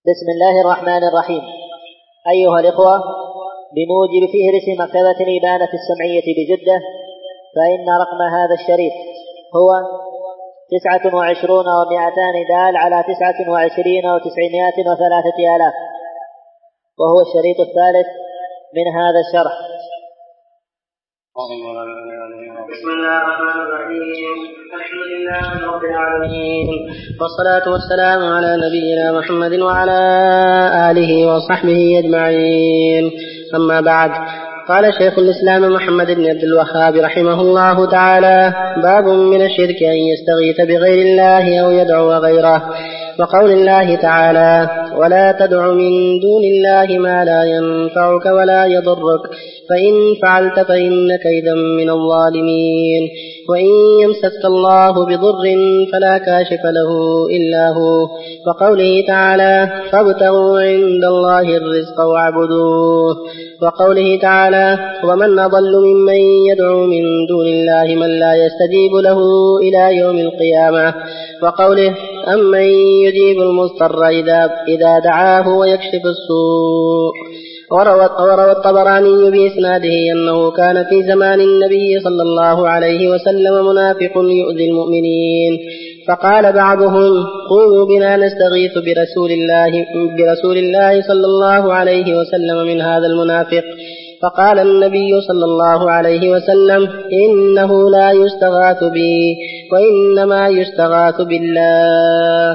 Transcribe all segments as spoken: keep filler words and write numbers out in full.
بسم الله الرحمن الرحيم. أيها الإخوة، بموجب فهرس مكتبة الإبانة السمعية بجدة، فإن رقم هذا الشريط هو تسعة وعشرون ومائتان دال على تسعة وعشرين وتسعمائة وثلاثة آلاف، وهو الشريط الثالث من هذا الشرح. بسم الله الرحمن الرحيم. الحمد لله رب العالمين، والصلاة والسلام على نبينا محمد وعلى آله وصحبه أجمعين. أما بعد، قال شيخ الإسلام محمد بن عبد الوهاب رحمه الله تعالى: باب من الشرك أن يستغيث بغير الله أو يدعو غيره، وقول الله تعالى: ولا تدع من دون الله ما لا ينفعك ولا يضرك، فإن فعلت فإنك إذا من الظالمين. وإن يمسك الله بضر فلا كاشف له إلا هو، وقوله تعالى: فابتغوا عند الله الرزق واعبدوه، وقوله تعالى: ومن أضل ممن يدعو من دون الله من لا يستجيب له إلى يوم القيامة، وقوله: أمن يجيب المضطر إذا, إذا دعاه ويكشف السوء. وروى الطبراني بإسناده أنه كان في زمان النبي صلى الله عليه وسلم منافق يؤذي المؤمنين، فقال بعضهم: قوموا بنا نستغيث برسول الله, برسول الله صلى الله عليه وسلم من هذا المنافق. فقال النبي صلى الله عليه وسلم: إنه لا يستغاث بي، وإنما يستغاث بالله.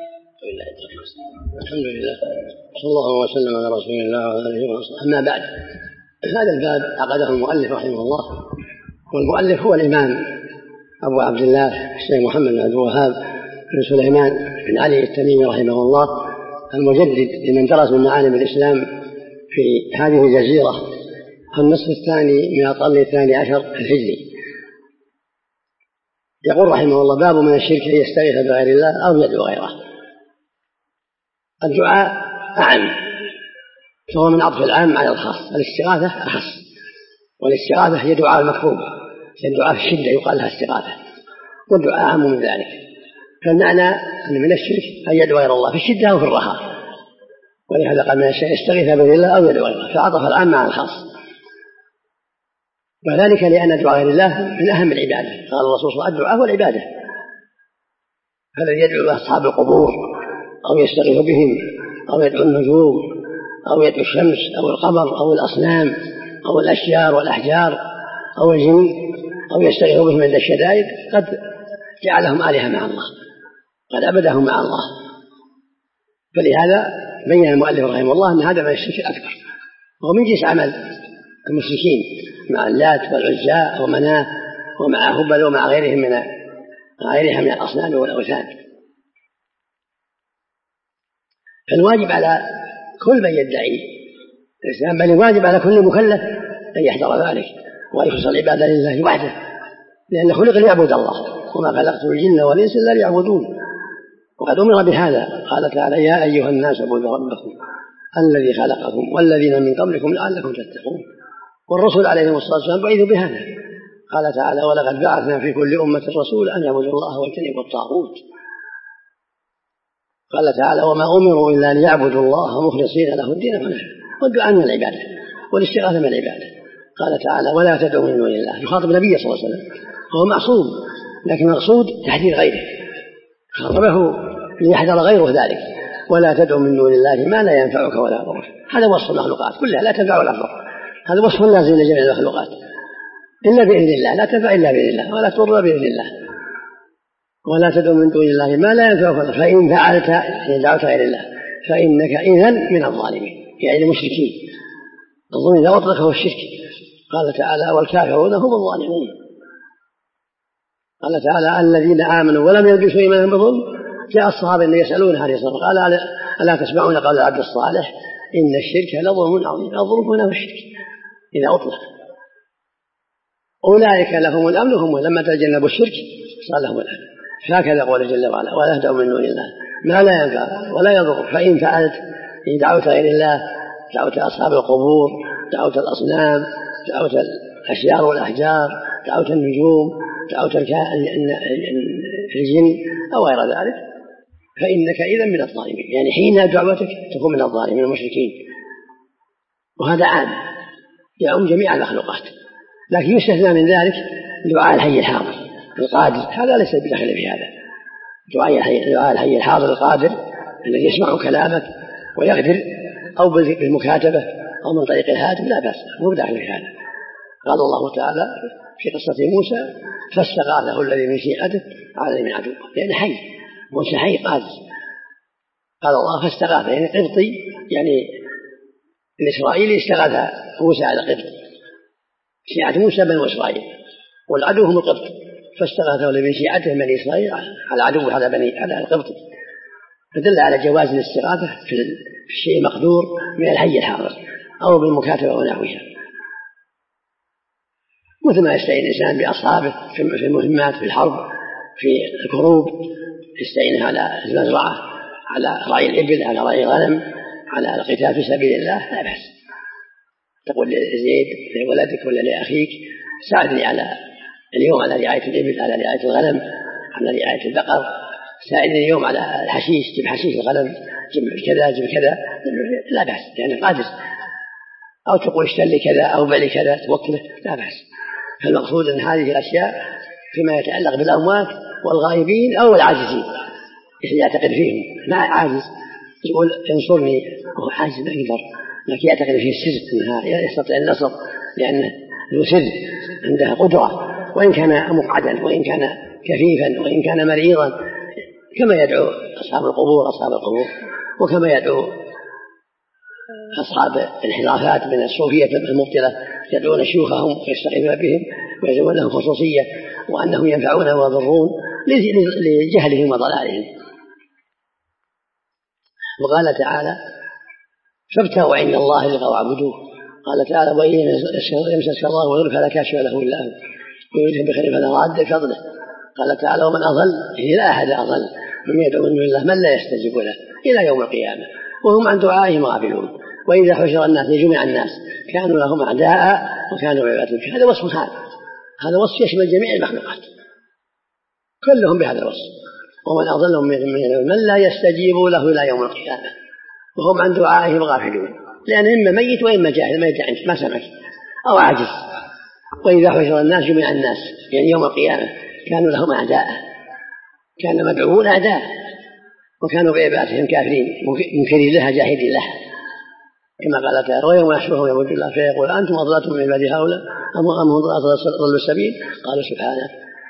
الحمد لله، صلى الله وسلم على رسول الله وعلى اله وصحبه. اما بعد، هذا الباب عقده المؤلف رحمه الله، والمؤلف هو الامام ابو عبد الله الشيخ محمد بن عبد الوهاب بن سليمان بن علي التميمي رحمه الله، المجدد لمن درس من معالم الاسلام في هذه الجزيره في النصف الثاني من القرن الثاني عشر الهجري. يقول رحمه الله: باب من الشرك ان يستغيث بغير الله او يدعو غيره. الدعاء أعم، فهو من عطف العام على الخاص. الاستغاثة أخص، والاستغاثة هي دعاء المكروب، الدعاء في الشدة يقال لها استغاثة، والدعاء أعم من ذلك. فالمعنى أن من الشرك أن يدعو غير الله في الشدة وفي الرخاء، ولهذا قال من الشرك يستغيث بغير الله أو يدعو غيره، فعطف العام على الخاص، وذلك لأن دعاء غير الله من أهم العبادة. قال الرسول صلى الله عليه وسلم: الدعاء هو العبادة. فالذي يدعو أصحاب القبور أو يستغيث بهم أو يدعو النجوم أو يدعو الشمس أو القمر أو الأصنام أو الأشجار والأحجار أو الجن أو يستغيث بهم عند الشدائد قد جعلهم آلهة مع الله، قد عبدهم مع الله. فلهذا بين المؤلف رحمه الله أن هذا من الشرك الأكبر، وهو من جنس عمل المشركين مع اللات والعزى ومناه ومع هبل ومع غيرهم من غيرها من الأصنام والأوثان. فالواجب على كل من يدعي الإسلام، بل الواجب على كل مكلف أن يحذر ذلك ويخلص العبادة لله وحده، لأن خلق ليعبد الله، وما خلقت الجن والإنس إلا ليعبدون. وقد أمر بهذا، قال تعالى: يا أيها الناس اعبدوا ربكم الذي خلقكم والذين من قبلكم لعلكم تتقون. والرسل عليهم الصلاة والسلام بعثوا بهذا. قال تعالى: ولقد بعثنا في كل أمة رسولا أن يعبدوا الله واجتنبوا الطاغوت. قال تعالى: وما أمروا إلا ليعبدوا الله مخلصين له الدين حنفاء. والدعاء من العبادة، والاستغاثة من العبادة. قال تعالى: ولا تدعوا من دون الله. يخاطب النبي صلى الله عليه وسلم، هو معصوم، لكن المقصود تحذير غيره، خاطبه ليحذر غيره ذلك: ولا تدعوا من دون الله ما لا ينفعك ولا يضرك. هذا وصف المخلوقات كلها لا تنفع ولا تضر، هذا وصف لازم لجميع المخلوقات، إلا بإذن الله، لا تنفع إلا بإذن الله ولا تضر بإذن الله. ولا تدعو من دون الله ما لا ينفعك، فإن فعلت إن دعوت غير الله فإنك إذن من الظالمين، يعني المشركين. الظلم إذا أطلق هو الشرك. قال تعالى: والكافرون هم الظالمون. قال تعالى: الذين آمنوا ولم يلبسوا إيمانهم بظلم. جاء الصحابة اللي يسألون هذه الصلاة قال: ألا تسمعون قول العبد الصالح إن الشرك لظلم عظيم. الظلم هنا هو الشرك إذا أطلق. أولئك لهم الأمن هم لما تجنبوا الشرك صار لهم الأمن. هكذا قول جل وعلا: ولا تدعوا من دون الله ما لا ينفع ولا يضر، فإن فعلت إن دعوت غير الله، دعوت أصحاب القبور، دعوت الأصنام، دعوت الأشجار والأحجار، دعوت النجوم، دعوت الجن أو غير ذلك، فإنك إذا من الظالمين، يعني حين دعوتك تكون من الظالمين من المشركين. وهذا عام يعم جميع المخلوقات، لكن يستثنى من ذلك دعاء الحي الحاضر القادر، هذا ليس بداخل في هذا. دعاء الحي, دعاء الحي الحاضر القادر الذي يسمع كلامك ويقدر، أو بالمكاتبة أو من طريق الهاتف، لا بأس، مو بداخل في هذا. قال الله تعالى في قصة موسى فاستغاثه الذي من شيعته على من عدوه، لأن حي موسى حي قادر. قال الله فاستغاثه، يعني قبطي، يعني الإسرائيلي استغاث موسى على قبطي، شيعة موسى بنو إسرائيل والعدو هم القبط، فاستغاثه الذي من شيعته من إسرائيل على عدو هذا بني على القبطي، فدل على جواز الاستغاثة في الشيء المقدور من الحي الحاضر أو بالمكاتبة ونحوها، مثل ما يستعين الإنسان بأصحابه في المهمات، في الحرب، في الكروب، يستعين على المزرعة، على رعي الإبل، على رعي الغنم، على القتال في سبيل الله، لا بأس. تقول لزيد لولدك ولا لأخيك ساعدني على اليوم على رعاية الإبل، على رعاية الغنم، على رعاية البقر، ساعدني اليوم على الحشيش، جيب حشيش الغنم، جيب كذا جيب كذا، لا بأس لأنه قادر. أو تقول اشتري كذا أو بعلي كذا توكله، لا بأس. فالمقصود أن هذه الأشياء فيما يتعلق بالأموات والغائبين أو العاجزين يعتقد فيهم، ما عاجز يقول انصرني، هو عاجز ما يقدر، لكن يعتقد فيه السر أنها يستطيع النصر لأنه له سر، عنده قدرة، وإن كان مقعدا وإن كان كفيفا وإن كان مريضا، كما يدعو أصحاب القبور أصحاب القبور وكما يدعو أصحاب الانحرافات من الصوفية المبطلة يدعون شيوخهم ويستغيثون بهم ويزعمون لهم خصوصية وأنهم ينفعون ويضرون لجهلهم وضلالهم. وقال تعالى فابتغوا عند الله رزقا واعبدوه. قال تعالى وإن يمسسك الله ويضرك فلا كاشف له إلا هو ويريد بخير فلا راد فضله. قال تعالى ومن أضل لا أحد أضل ممن يدعو من دون الله من لا يستجيب له إلى يوم القيامة وهم عن دعائهم غافلون. وإذا حشر الناس جميع الناس كانوا لهم أعداء وكانوا عبادهم. هذا وصف هذا هذا وصف يشمل جميع المخلوقات كلهم بهذا الوصف. ومن أضل من لا يستجيب له إلى يوم القيامة وهم عن دعائهم غافلون، لأن إما ميت وإما جاهل ما يدعي ما سمع أو عاجز. وإذا حشر الناس جميع الناس يعني يوم القيامة كانوا لهم أعداء، كان مدعوون أعداء وكانوا بعبادتهم كافرين منكرين لها جاهدين لها، كما قال تعالى ويوم يحشرهم يوم الله فيقول أنتم أضللتم من عبادي هؤلاء أم هم ضلوا السبيل قالوا سبحانه.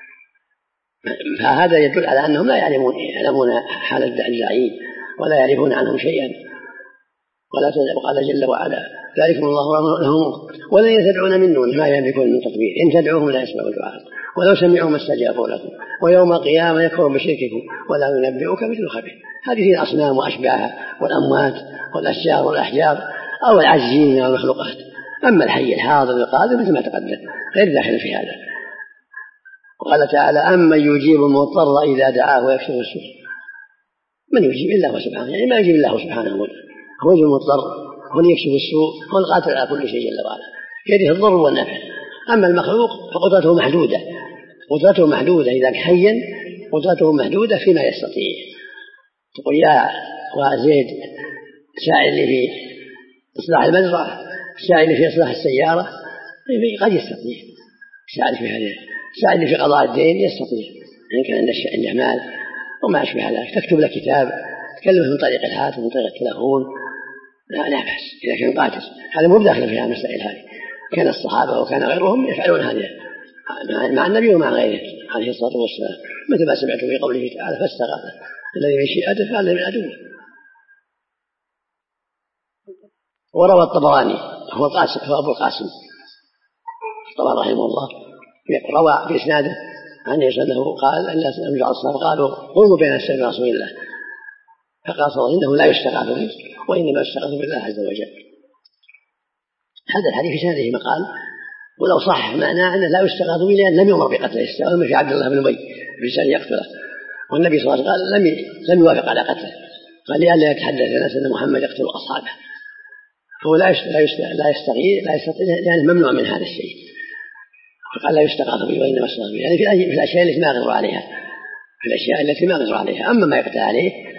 فهذا يدل على أنهم لا يعلمون يعلمون حال الداعين ولا يعرفون عنهم شيئا. وقال جل وعلا ذلكم الله لهم ولن تدعون من دونه ما يملكون من تطبيق إن تدعوهم لا يسمعوا دعاءكم ولو سمعوا ما استجابوا لكم ويوم القيامة يكفرون بشرككم ولا ينبئك مثل خبير. هذه الأصنام وأشباهها والأموات والأشجار والأحجار أو العاجزين والمخلوقات. أما الحي الحاضر القادر مثل ما تقدم غير داخل في هذا. وقال تعالى أما يجيب المضطر إذا دعاه ويكشف السوء. من يجيب الله سبحانه يعني ما يجيب الله سبحانه هو المضطر هو يكشف السوء هو القادر على كل شيء جل وعلا يده الضر والنفع. أما المخلوق فقدرته محدودة قدرته محدودة إذا حيا قدرته محدودة فيما يستطيع. تقول يا وزيد ساعدني في إصلاح المزرعة ساعدني في إصلاح السيارة قد يستطيع ساعدني في هذا ساعدني في قضاء الدين يستطيع إن كان عنده مال وما أشبه ذلك. تكتب له كتاب تكلمه من طريق الهاتف من طريق التلفون لا لا بأس إذا كان قادر. هذا مو بداخل فيها المسائل هذه. كان الصحابة وكان غيرهم يفعلون هذا مع النبي ومع غيره عليه الصلاة والسلام مثل ما سمعت في قوله تعالى فاستغاث الذي من شيعته فعل من عدوه. وروى الطبراني هو القاسم هو أبو القاسم الطبراني رحمه الله روى في إسناده عن أنه قال أن الأصحاب قالوا قوموا بين السلام ورسول الله فقال صلى الله إنه لا يستغاث به وإنما يستغاث بالله عز وجل. هذا الحديث في سنده مقال ولو صح معناه أنه لا يستغاث به لأن لم يؤمر بقتله استغاث في عبد الله بن أبي بلسان يقتله والنبي صلى الله عليه وسلم قال لم لم يوافق على قتله قال لئلا يتحدث الناس أن محمد يقتل أصحابه فهو لا لا يستغيث لا يستطيع يعني ممنوع من هذا الشيء. فقال لا يستغاث به وإنما يستغاث به يعني في الأشياء التي ما يقدر عليها في الأشياء التي ما يقدر عليها. أما ما يقدر عليه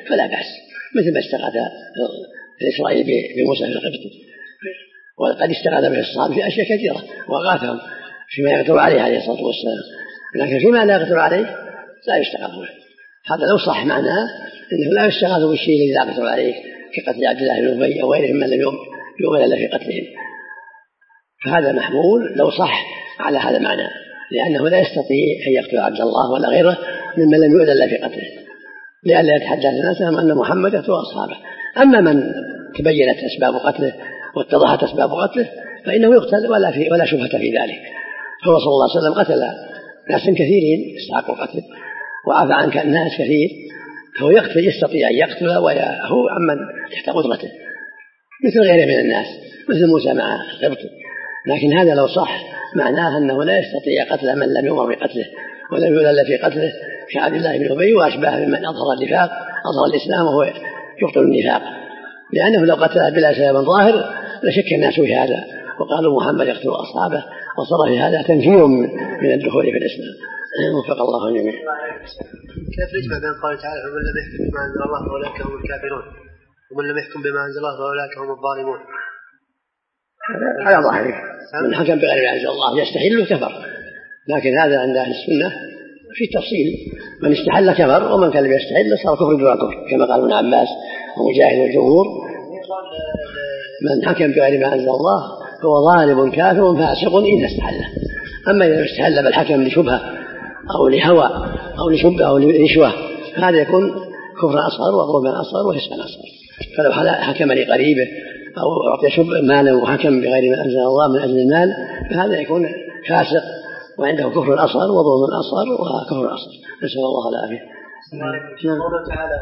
فلا بأس، مثل ما استغاث الإسرائيلي بموسى في القبط، وقد استغاث به الصحابة في أشياء كثيرة وأغاثهم فيما يقدر عليه عليه الصلاة والسلام، لكن فيما لا يقدر عليه لا يستغاث به. هذا لو صح معناه أنه لا يستغاث بالشيء الذي لا يقدر عليه كقتل عبد الله بن أبي أو غيرهم من لم يؤمن إلا في قتلهم، فهذا محمول لو صح على هذا المعنى، لأنه لا يستطيع أن يقتل عبد الله ولا غيره ممن لم يؤذن إلا في قتله، لئلا يتحدث الناس أن محمد يقتل أصحابه. أما من تبينت أسباب قتله واتضحت أسباب قتله فإنه يقتل ولا, في ولا شبهة في ذلك. هو صلى الله عليه وسلم قتل ناس كثيرين استحقوا قتله وعفى عن الناس كثير، فهو يقتل يستطيع أن يقتل وهو عمن تحت قدرته مثل غيره من الناس، مثل موسى مع القبط. لكن هذا لو صح معناه أنه لا يستطيع قتل من لم يؤمر بقتله ولم يؤذن في قتله كعبد الله بن أبي وأشباه ممن أظهر النفاق أظهر الإسلام وهو يقتل النفاق، لأنه لو قتله بلا سبب ظاهر لشك الناس في هذا وقالوا محمد يقتل أصحابه، وصار في هذا تنفير من الدخول في الإسلام. وفق الله الجميع. كيف نجمع بين قوله تعالى ومن لم يحكم بما أنزل الله فأولئك هم الكافرون ومن لم يحكم بما أنزل الله فأولئك هم الظالمون؟ على ظاهره من حكم بغير ما أنزل الله يستحل كفر، لكن هذا عند أهل السنة في تفصيل، من استحل كفر ومن كان لم يستحل صار كفر دون كفر كما قال ابن عباس ومجاهد والجمهور. من حكم بغير ما أنزل الله هو ظالم كافر فاسق إذا استحله، أما إذا استحل بالحكم لشبهة أو لهوى أو لشبهة أو لنشوة هذا يكون كفر أصغر وظلما أصغر وفسقا أصغر. فلو حكم لقريبه أو أعطي شبه مالا وحكم بغير ما أنزل الله من أجل المال فهذا يكون فاسق وعنده كفر أصغر وظلم أصغر وكفر أصغر، نسأل الله العافية. قوله تعالى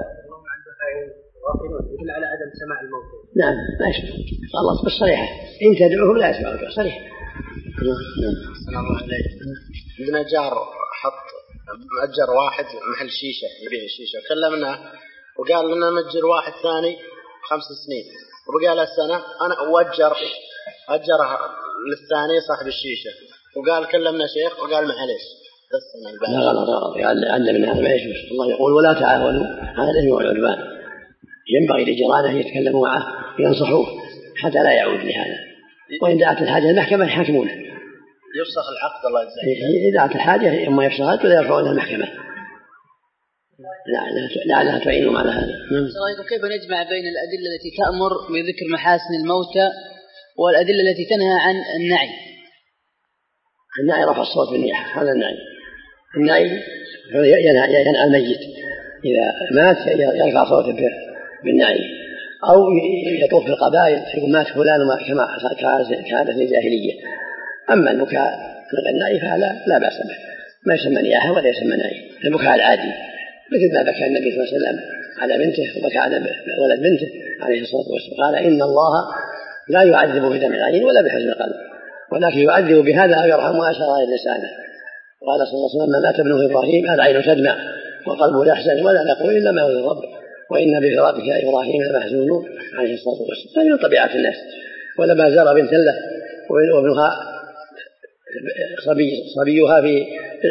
يدل على عدم سماع الموت. نعم ما يسمع الله بالصريحة، إن تدعوه لا يسمعك صريح. السلام عليكم. عندنا جار حط مأجر واحد محل شيشة يبيع الشيشة، كلمنا وقال لنا مأجر واحد ثاني خمس سنين وبقى له سنة، أنا أوجر أجرها للثاني صاحب الشيشة وقال كلمنا شيخ وقال معلش بس لا غلط غلط علمنا هذا ما يجوز. الله يقول ولا تعاونوا على الإثم والعدوان، ينبغي لجيرانه يتكلموا معه ينصحوه حتى لا يعود لهذا، وإن دعت الحاجة المحكمة يحاكمونه. يفسخ العقد الله يجزاك. إذا دعت الحاجة إما يفسخت ولا يرفعونها المحكمة. لعلها تعينهم على هذا. كيف نجمع بين الأدلة التي تأمر بذكر محاسن الموتى والأدلة التي تنهى عن النعي؟ النعي رفع الصوت بالنياحة، هذا النعي. النعي ينعى الميت إذا مات يرفع صوته بالنعي، أو يطوف في القبائل يقول مات فلان كما كانت الجاهلية. أما البكاء النعي فلا لا بأس به، ما يسمى نياحة ولا يسمى نعي، البكاء العادي مثل ما بكى النبي صلى الله عليه وسلم على بنته وبكى على ولد بنته عليه الصلاة والسلام، قال إن الله لا يعذب بدمع العين ولا بحزن القلب ولكن يعذب بهذا أو يرحم وأشار إلى لسانه. قال صلى الله عليه وسلم ما مات ابنه إبراهيم العين تدمع وقلبه يحزن ولا نقول إلا ما يرضي ربه وإن بفراقك إبراهيم لمحزونون عليه الصلاة والسلام. هذه من طبيعة الناس. ولما زار بنت له وابنها صبي صبيها في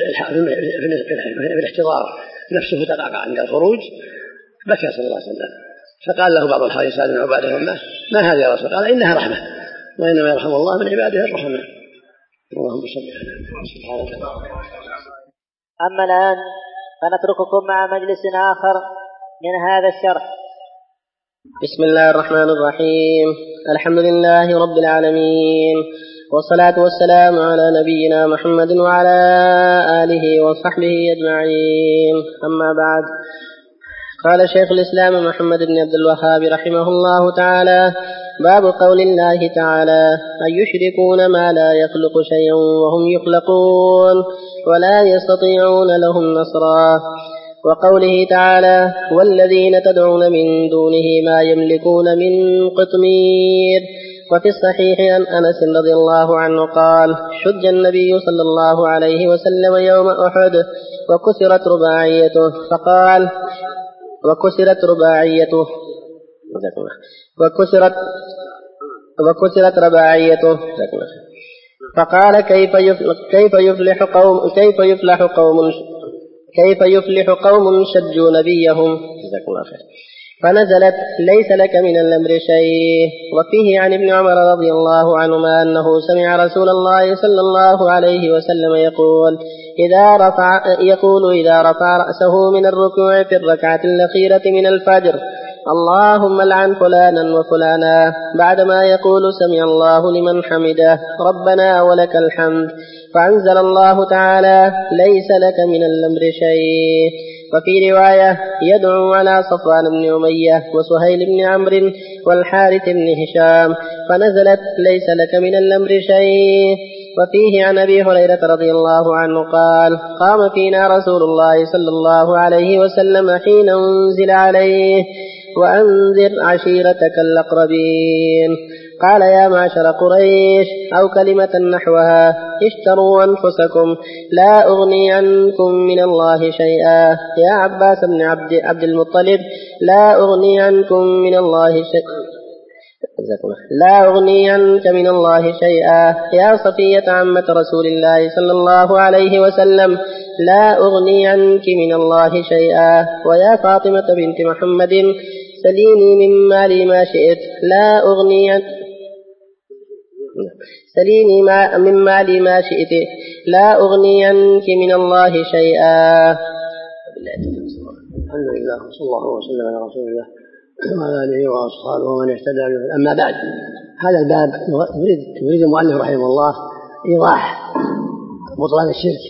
في الاحتضار نفسه تقع عند الخروج بكى صلى الله عليه وسلم، فقال له بعض الحواري سعد بن عبادة ما, ما هذا يا رسول؟ قال إنها رحمة وإنما يرحم الله من عباده الرحمة. اللهم صل على محمد. أما الآن فنترككم مع مجلس آخر من هذا الشرح. بسم الله الرحمن الرحيم. الحمد لله رب العالمين، والصلاة والسلام على نبينا محمد وعلى آله وصحبه أجمعين، أما بعد. قال شيخ الإسلام محمد بن عبد الوهاب رحمه الله تعالى: باب قول الله تعالى: أن يشركون ما لا يخلق شيئا وهم يخلقون ولا يستطيعون لهم نصرا. وقوله تعالى: والذين تدعون من دونه ما يملكون من قطمير. وفي الصحيح عن أنس رضي الله عنه قال: شج النبي صلى الله عليه وسلم يوم أحد وكسرت رباعيته فقال وكسرت رباعيته وكسرت وكسرت رباعيته فقال: كيف كيف يفلح قوم كيف يفلح قوم كيف يفلح قوم شجوا نبيهم جزاك الله خير. فنزلت ليس لك من الأمر شيء. وفيه عن ابن عمر رضي الله عنهما أنه سمع رسول الله صلى الله عليه وسلم يقول إذا رفع يقول إذا رفع رأسه من الركوع في الركعة الأخيرة من الفجر اللهم لعن فلانا وفلانا، بعدما يقول سمع الله لمن حمده ربنا ولك الحمد. فأنزل الله تعالى ليس لك من الأمر شيء. وفي رواية يدعو على صفوان بن أمية وسهيل بن عمرو والحارث بن هشام، فنزلت ليس لك من الأمر شيء. وفيه عن أبي هريرة رضي الله عنه قال قام فينا رسول الله صلى الله عليه وسلم حين أنزل عليه وأنذر عشيرتك الأقربين، قال يا معشر قريش أو كلمة نحوها اشتروا أنفسكم لا أغني عنكم من الله شيئا. يا عباس بن عبد, عبد المطلب لا أغني عنكم من الله شيئا لا أغني عنك من الله شيئا. يا صفية عمة رسول الله صلى الله عليه وسلم لا أغني عنك من الله شيئا. ويا فاطمة بنت محمد سليني من مالي ما شئت لا أغني عنك سليني ما من مالي ما شئت لا أغني عنك من الله شيئا. الحمد لله صلى الله وسلم على رسول الله وعلى آله وأصحابه ومن اهتدى به. أما بعد، هذا الباب يريد يريد المؤلف رحمه الله إيضاح بطلان الشرك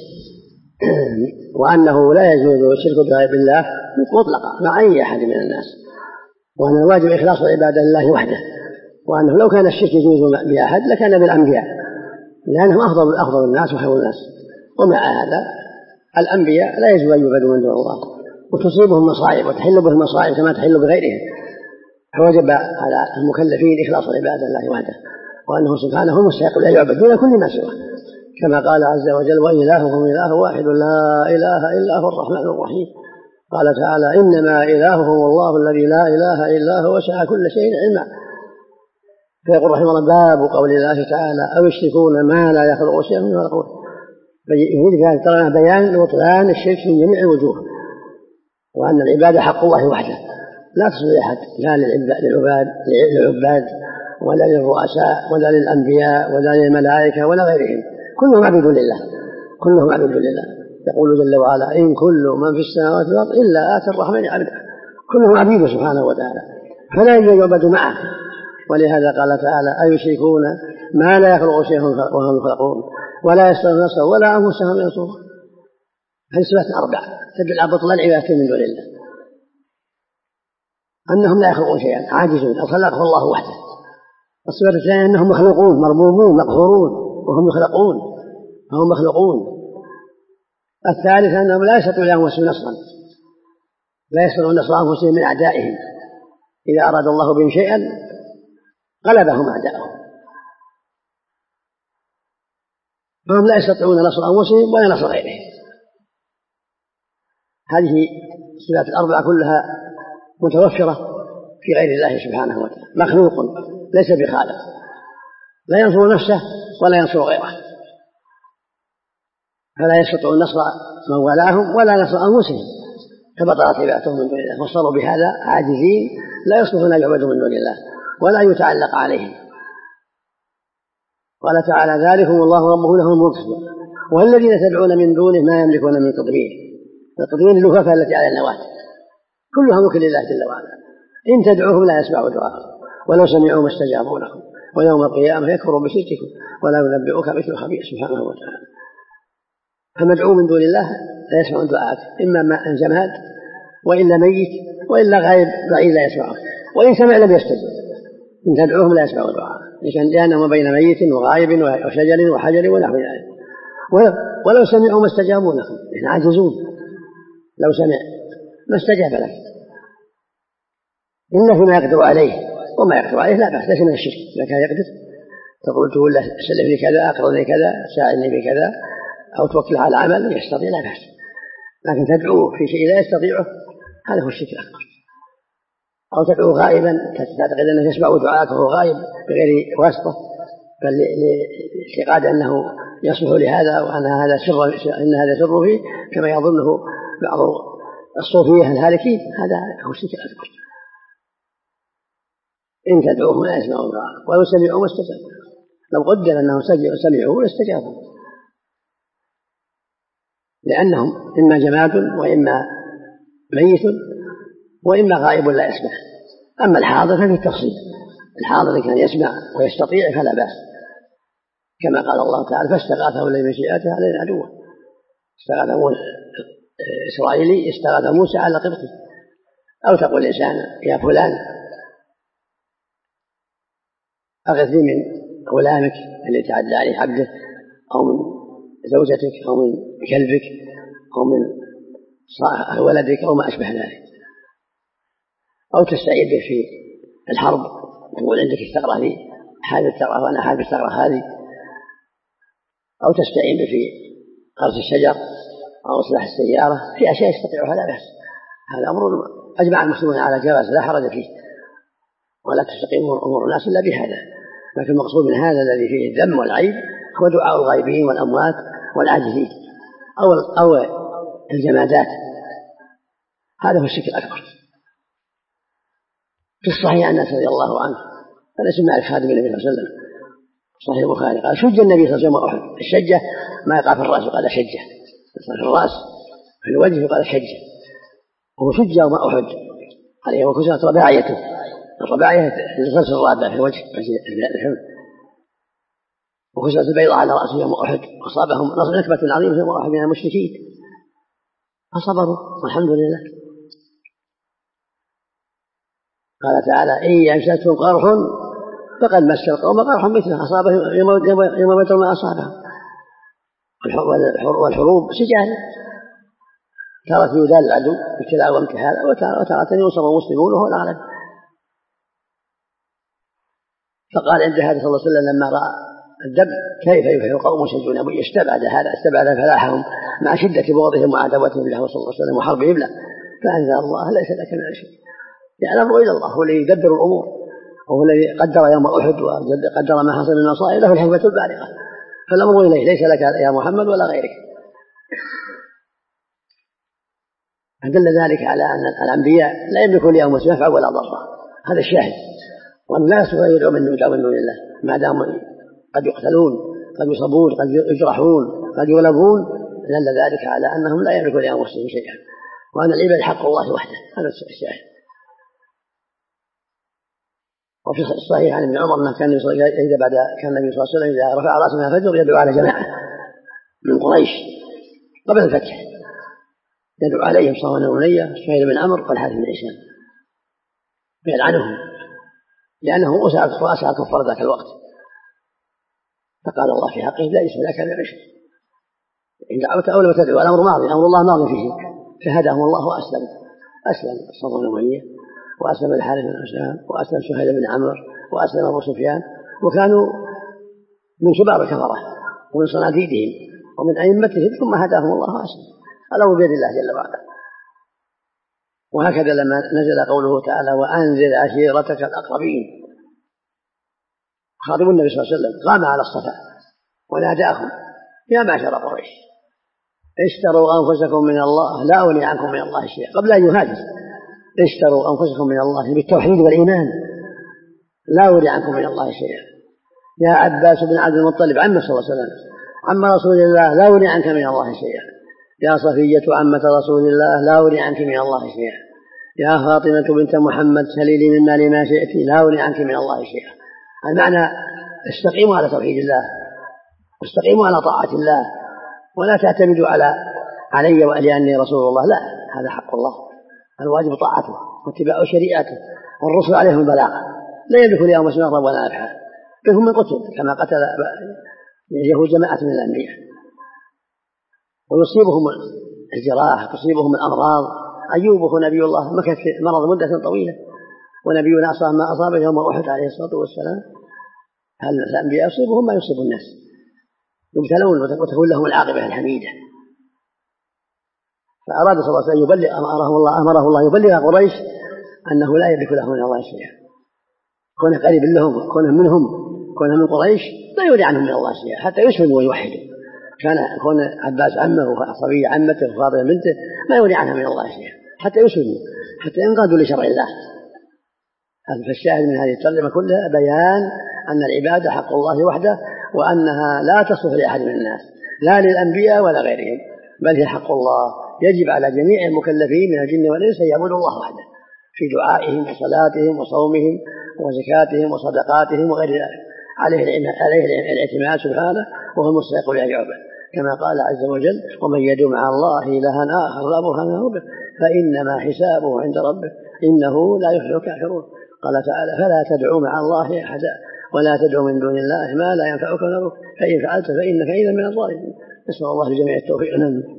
وأنه لا يجوز الشرك بالله مطلقا مع أي أحد من الناس، وأن الواجب إخلاص العبادة لله وحده، وأنه لو كان الشرك يجوز بأحد لكان بالأنبياء لأنهم أفضل أفضل الناس وخير الناس. ومع هذا الأنبياء لا يجوز أن يعبدوا من دون الله وتصيبهم مصائب وتحل بهم مصائب كما تحل بغيرهم، فوجب على المكلفين إخلاص العبادة لله وحده، وأنه سبحانه مستحق لا يعبد دون كل ما سواه، كما قال عز وجل وإلهكم إله واحد لا إله إلا هو الرحمن الرحيم. قال تعالى إنما إلهكم الله الذي لا إله إلا هو وسع كل شيء علما. فيقول رحمه الله باب قول الله تعالى أو يشركون ما لا يخلق شيئا من يخلقون، يريد بهذا ترى بيان بطلان الشرك من جميع الوجوه، وأن العبادة حق الله وحده لا تصل لأحد، لا للعباد للعباد ولا للرؤساء ولا للأنبياء ولا للملائكة ولا غيرهم، كلهم عبيد لله كلهم عبيد لله. يقول جل وعلا إن كل من في السماوات والأرض إلا آتي الرحمن عبدا، كلهم عبيد سبحانه وتعالى، فلا يجوز يعبد معه. ولهذا قال تعالى أيشركون ما لا يخلق شيئا وهم يخلقون ولا يستطيعون نصرا ولا أنفسهم ينصرون. هذه صفات أربع تدل على بطلان العبادة من دون الله، أنهم لا يخلقون شيئا عاجزون، خلقه الله وحده. الصفة الثانية أنهم مخلوقون مربوبون مقهورون وهم يخلقون وهم مخلوقون. الثالثة أنهم لا يستطيعون لأنفسهم نصرا، لا يستطيعون نصر أنفسهم من أعدائهم، إذا أراد الله بهم شيئا غلبهم أعدائهم، فهم لا يستطيعون نصر أنفسهم ولا نصر غيرهم. هذه الصفات الأربعة كلها متوفرة في غير الله سبحانه وتعالى، مخلوق ليس بخالق، لا ينصر نفسه ولا ينصر غيره، فلا يستطيع نصر من ولاهم ولا نصر أنفسهم، فبطلت عبادتهم من دون الله وصاروا بهذا عاجزين لا يصلحون أن يعبدوا من دون الله ولا يتعلق عليهم. قال تعالى ذلكم الله ربه له الملك والذين تدعون من دونه ما يملكون من قطمير. القطمير اللفافة التي على النواة كلها ملك لله جل وعلا، إن تدعوهم لا يسمعوا دعاءهم ولو سمعوا ما استجابوا لهم ويوم القيامة يكفروا بشرككم ولا ينبئك مثل خبير سبحانه وتعالى. فمدعو من دون الله لا يسمع دعاءك، إما ما جماد وإلا ميت وإلا غائب بعيد لا يسمعه، وإن سمع لم يستجب. إن تدعوهم لا يسمعوا دعاء لأنه بين ميت وغائب وشجر وحجر ونحو ذلك، ولو سمعوا ما استجابوا لكم، إحنا عاجزون، لو سمع ما استجاب لك إلا فيما يقدر عليه، وما يقدر عليه لا بأس، ليس من الشرك. إذا كان يقدر تقول تقول له سلفني كذا أقرضني كذا ساعدني بكذا أو توكل على عمل يستطيع لا بأس، لكن تدعوه في شيء لا يستطيعه هذا هو الشرك الأكبر. أو تدعو غائبا تعتقد أنه يسمع دعاءك وهو غائب بغير واسطة، بل لاعتقاد أنه يصلح لهذا وأن هذا سر إن هذا سر فيه كما يظنه بعض الصوفية الهالكين، هذا هو الشرك الأكبر. إن تدعوهم لا يسمعون دعاءكم ولو سمعوا ما استجابوا. لو قدر أنهم سمعوا لاستجابوا، لأنهم إما جماد وإما ميت وإما غائب لا يسمع. أما الحاضر ففي التفصيل، الحاضر كان يسمع ويستطيع فلا بأس، كما قال الله تعالى فاستغاثه الذي من شيعته عليه عدوه. استغاث إسرائيلي استغاث موسى على قبطه. أو تقول الإنسان يا فلان أغثني من غلامك اللي تعدى عليه عبده، أو من زوجتك، أو من كلبك، أو من ولدك، أو ما أشبه ذلك. أو تستعين به في الحرب، تقول عندك الثغرة لي هذه الثغرة وأنا حارب الثغرة هذه. أو تستعين به في غرس الشجر أو إصلاح السيارة، في أشياء يستطيعها لا بأس. هذا أمر أجمع المسلمون على جواز لا حرج فيه، ولا تستقيم أمور الناس إلا بهذا. لكن المقصود من هذا الذي فيه الذم والعيب هو دعاء الغائبين والأموات والعاجزين أو أو الجمادات، هذا هو الشرك الأكبر. في الصحيح عن أنس رضي الله عنه هذا اسم معرفة خادم النبي صلى الله عليه وسلم، صحيح البخاري، قال شج النبي صلى الله عليه وسلم أحد. الشجة ما يقع في الرأس وقال شجة، في الرأس في الوجه وقال شجة. وهو شج وما أحد عليه وكسرت رباعيته، الرباعية الرأس الرابع في الوجه وكسرت البيضة على رأسه يوم أحد، وأصابهم نكبة عظيمة يوم أحد من المشركين فصبروا والحمد لله. قال تعالى إن يمسسهم قرح فقد مس القوم قرح مثله أصابهم يوم بدر ما أصابهم. والحروب سجال، تارة يذال العدو ابتلاء وامتحان، وتارة ينصر المسلمون وهو الأغلب. فقال عند هذا صلى الله عليه وسلم لما رأى الدم كيف يفعل قوم يشجون أبي، استبعد هذا استبعد فلاحهم مع شدة بغضهم وعداوتهم له صلى الله عليه وسلم وحربهم له. فأنزل الله ليس لك من شيء، يعني الأمر إلى الله، هو الذي يدبر الأمور، وهو الذي قدر يوم أحد وقدر ما حصل من المصائب، له الحكمة البالغة، فالأمر إليه ليس لك يا محمد ولا غيرك. فدل ذلك على أن الأنبياء لا يملكون لهم نفعا ولا ضرا، هذا الشاهد، وأن لا يستطيعون يدعو من دون الله ما دام قد يقتلون قد يصابون قد يجرحون قد يغلبون، دل ذلك على أنهم لا يملكون لأنفسهم شيئا، وأن العباد حق الله وحده، هذا الشاهد. وفي الصحيح عن ابن عمر أنه كان إذا بعد كان النبي صلى الله عليه وسلم إذا رفع رأسه من الفجر يدعو على جماعة من قريش قبل الفتح، يدعو عليهم صفوان بن أمية سهيل بن عمرو والحارث بن هشام يلعنهم لأنهم رؤساء كفار ذاك الوقت. فقال الله في حقه ليس لك من شيء، إن دعوت أول ما تدعو الأمر ماضي، أمر الله ماضي فيه، فهداهم الله وأسلم أسلم صفوان بن أمية وأسلم الحارث بن هشام وأسلم سهيل بن عمرو وأسلم أبو سفيان، وكانوا من شباب الكفرة ومن صناديدهم ومن أئمتهم، ثم هداهم الله وأسلم. الأمر بيد الله جل وعلا. وهكذا لما نزل قوله تعالى وأنذر عشيرتك الأقربين، خاطب النبي صلى الله عليه وسلم قام على الصفا وناداهم يا معشر قريش اشتروا أنفسكم من الله لا أغني عنكم من الله شيئا، قبل أن يهاجر اشتروا أنفسكم من الله بالتوحيد والإيمان لا أغني عنكم من الله شيئا. يا عباس بن عبد المطلب عم صلى الله عليه وسلم عم رسول الله لا أغني عنك من الله شيئا. يا صفية عمة رسول الله لا أغني عنك من الله شيئا. يا فاطمة بنت محمد سليلي من مالي ما شئت لا أغني عنك من الله شيئا. المعنى استقيموا على توحيد الله واستقيموا على طاعة الله، ولا تعتمدوا على علي ولأني رسول الله، لا، هذا حق الله، الواجب طاعته واتباع شريعته، والرسل عليهم البلاغ، لا يملك لهم مسمارا ولا نفعا، منهم من قتل كما قتل يهود جماعة من الأنبياء، ويصيبهم الجراح تصيبهم الأمراض. أيوب هو نبي الله مكث مرض مدة طويلة، ونبينا أصاب ما أصابه يوم أحد عليه الصلاة والسلام. هل الأنبياء يصيبهم ما يصيب الناس، يبتلون وتكون لهم العاقبة الحميدة. فأراد صلى الله عليه وسلم يبلغ أمره الله أمره الله يبلغ قريش أنه لا يملك له من الله شيئا، كونه قريب لهم كونه منهم كونه من قريش لا يولي عنهم من الله شيئا حتى يسلموا ويوحدوا. كان كون عباس عمه وصفية عمته وفاطمة بنته ما يولي عنها من الله شيئا، حتى يسلموا، حتى ينقادوا لشرع الله. فالشاهد من هذه الترجمة كلها بيان أن العبادة حق الله وحده، وأنها لا تصلح لأحد من الناس لا للأنبياء ولا غيرهم، بل هي حق الله. يجب على جميع المكلفين من الجن والإنس أن يعبدوا الله وحده في دعائهم وصلاتهم وصومهم وزكاتهم وصدقاتهم وغير ذلك. عليه عليه الاعتماد سبحانه، وهو المستحق لعباده، كما قال عز وجل: ومن يدعو مع الله إلها آخر لا برهان له به فإنما حسابه عند ربه إنه لا يفلح الكافرون. قال تعالى: فلا تدعوا مع الله أحدا ولا تدعوا من دون الله ما لا ينفعك ولا يضرك فإن فعلت فإنك إذا من الظالمين. نسأل الله لجميع التوفيق.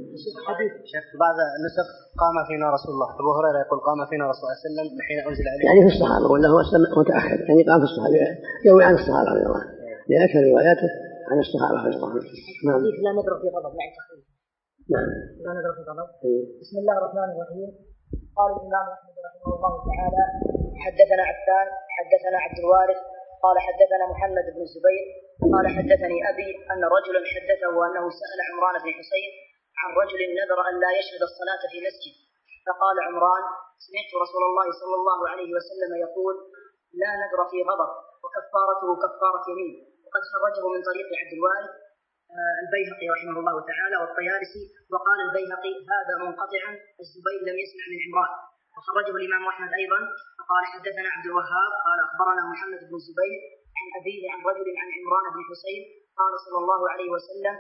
شيخ بعض النسخ قام فينا رسول الله، أبو هريرة يقول قام فينا رسول الله صلى الله عليه وسلم حين أنزل عليه، يعني في الصحابة ولا هو متأخر، يعني قام في الصحابة، يروي عن الصحابة رضي الله عنهم، لأكثر رواياته عن الصحابة رضي الله عنهم. نعم. لا ندر في غضب يعني تخيل. نعم. لا ندر في غضب. بسم الله الرحمن الرحيم. قال الإمام أحمد رحمه الله تعالى: حدثنا عفان حدثنا عبد الوارث قال حدثنا محمد بن الزبير قال حدثني أبي أن رجلا حدثه أنه سأل عمران بن حسين عن رجل نذر أن لا يشهد الصلاة في مسجد، فقال عمران: سمعت رسول الله صلى الله عليه وسلم يقول: لا نذر في غضب وكفارته كفارة يمين. وقد خرجه من طريق عبد الوارث البيهقي رحمه الله تعالى والطيالسي، وقال البيهقي: هذا منقطعا، الزبير لم يسمع من عمران. وخرجه الإمام أحمد أيضا فقال: حدثنا عبد الوهاب قال أخبرنا محمد بن الزبير عن أبيه عن رجل عن عمران بن حسين قال صلى الله عليه وسلم: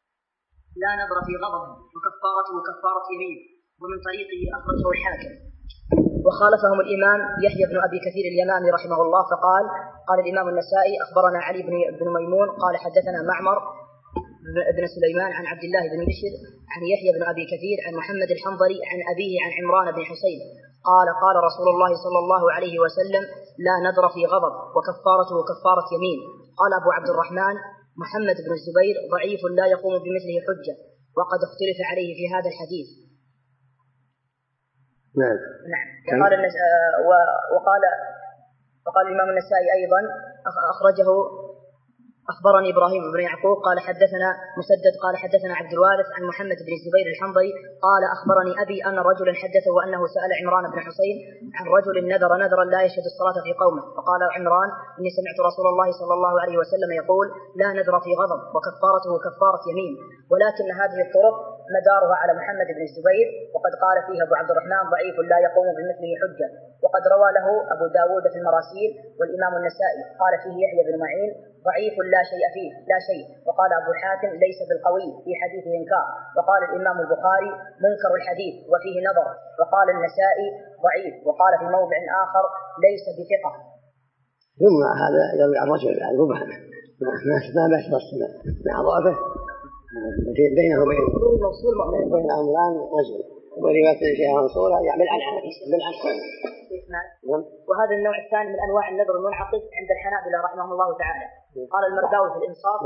لا نذر في غضب وكفارته كفارة يمين. ومن طريقه أخرجه الحاكم. وخالفهم الإمام يحيى بن أبي كثير اليمامي رحمه الله فقال: قال الإمام النسائي أخبرنا علي بن ميمون قال حدثنا معمر بن سليمان عن عبد الله بن بشر عن يحيى بن أبي كثير عن محمد الحنظلي عن أبيه عن عمران بن حسين قال: قال رسول الله صلى الله عليه وسلم: لا نذر في غضب وكفارته كفارة يمين. قال أبو عبد الرحمن: محمد بن الزبير ضعيف لا يقوم بمثله حجة، وقد اختلف عليه في هذا الحديث. نعم. نعم. وقال النس... وقال وقال الإمام النسائي أيضا أخرجه أخبرني إبراهيم بن يعقوب قال حدثنا مسدد قال حدثنا عبد الوارث عن محمد بن الزبير الحنظلي قال أخبرني أبي أن رجلا حدثه أنه سأل عمران بن حسين عن رجل نذر نذرا لا يشهد الصلاة في قومه، فقال عمران: إني سمعت رسول الله صلى الله عليه وسلم يقول: لا نذر في غضب وكفارته كفارة يمين. ولكن هذه الطرق مدارها على محمد بن الزبير، وقد قال فيها أبو عبد الرحمن: ضعيف لا يقوم بمثله حجة. وقد روى له أبو داود في المراسيل والإمام النسائي قال فيه يحيى بن معين: ضعيف لا شيء فيه لا شيء. وقال أبو حاتم: ليس بالقوي في حديثه إنكار. وقال الإمام البخاري: منكر الحديث وفيه نظر. وقال النسائي: ضعيف. وقال في موضع آخر: ليس بثقة. ثم هذا يروي عن رجل يعني مبهم ما ما بأس بالصلاة مع ضعفه بينه وبين بين أمران رجل ورواية فيها منصورة يعني بالعكس بالعكس. وهذا النوع الثاني من أنواع النذر المنعقد عند الحنابلة رحمهم الله تعالى. قال المرداوي في الإنصاف: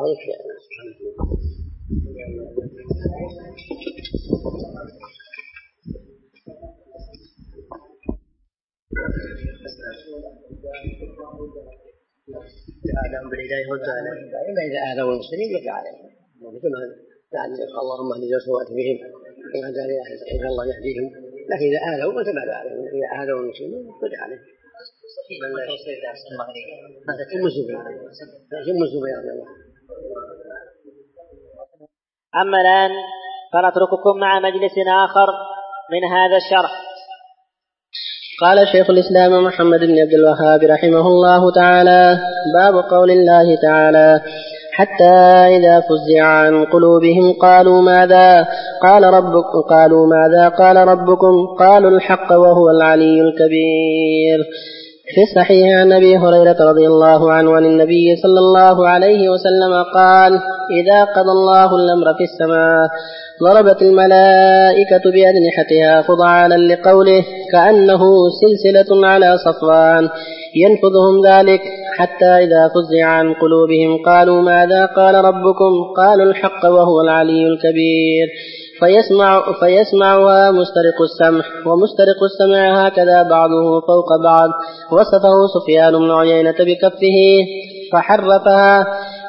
آدم بالهداية والدعاء إذا آذوا المسلمين يدعى عليهم مثل يعني اللهم اهدنا وسوء بهم وما داري إن الله يهديهم، لكن إذا آذوا ما تبعد عليهم، إذا آذوا المسلمين يدعى عليهم. ثم الزبير ثم الزبير رضي الله. أما الآن فنترككم مع مجلس آخر من هذا الشرح. قال شيخ الإسلام محمد بن عبد الوهاب رحمه الله تعالى: باب قول الله تعالى: حتى إذا فزع عن قلوبهم قالوا ماذا قال ربكم قالوا ماذا قال ربكم قالوا الحق وهو العلي الكبير. في الصحيح عن أبي هريرة رضي الله عنه عن النبي صلى الله عليه وسلم قال: إذا قضى الله الأمر في السماء ضربت الملائكة بأجنحتها خضعانا لقوله كأنه سلسلة على صفوان ينفذهم ذلك، حتى إذا فزع عن قلوبهم قالوا ماذا قال ربكم قالوا الحق وهو العلي الكبير. فيسمع فيسمعها مسترق السمع، ومسترق السمع هكذا بعضه فوق بعض. وصفه سفيان بن عيينة بكفه فحرفها،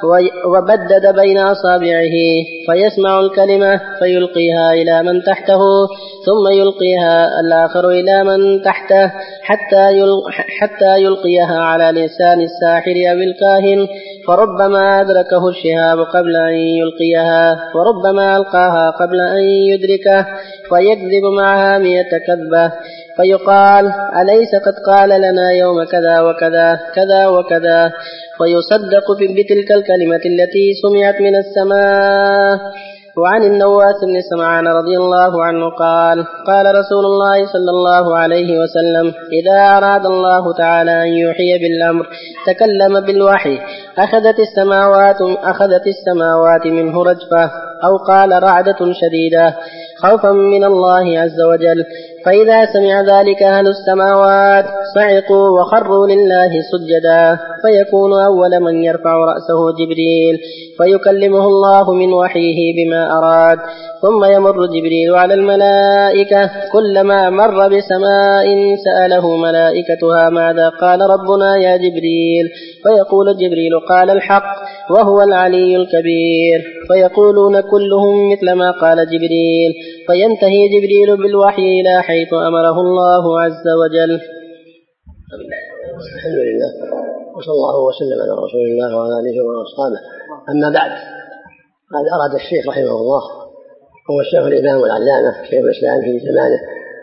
وبدد بين أصابعه فيسمع الكلمة فيلقيها إلى من تحته ثم يلقيها الآخر إلى من تحته حتى يلقيها على لسان الساحر أو الكاهن، فربما أدركه الشهاب قبل أن يلقيها وربما ألقاها قبل أن يدركه فيكذب معها مئة كذبة، فيقال أليس قد قال لنا يوم كذا وكذا كذا وكذا، فيصدق بتلك الكلمة التي سمعت من السماء. وعن النواس بن سمعان رضي الله عنه قال قال رسول الله صلى الله عليه وسلم إذا أراد الله تعالى أن يوحي بالأمر تكلم بالوحي أخذت السماوات, أخذت السماوات منه رجفة أو قال رعدة شديدة خوفا من الله عز وجل، فإذا سمع ذلك أهل السماوات صعقوا وخروا لله سجدا، فيكون أول من يرفع رأسه جبريل فيكلمه الله من وحيه بما أراد، ثم يمر جبريل على الملائكة كلما مر بسماء سأله ملائكتها ماذا قال ربنا يا جبريل، فيقول جبريل قال الحق وهو العلي الكبير، فيقولون كلهم مثل ما قال جبريل، فينتهي جبريل بالوحي إلى حيث أمره الله عز وجل. الحمد لله وصلى الله وسلم على رسول الله وعلى آله وأصحابه. أما بعد، قد أراد الشيخ رحمه الله هو الشيخ الإمام والعلامة شيخ الإسلام في زمانه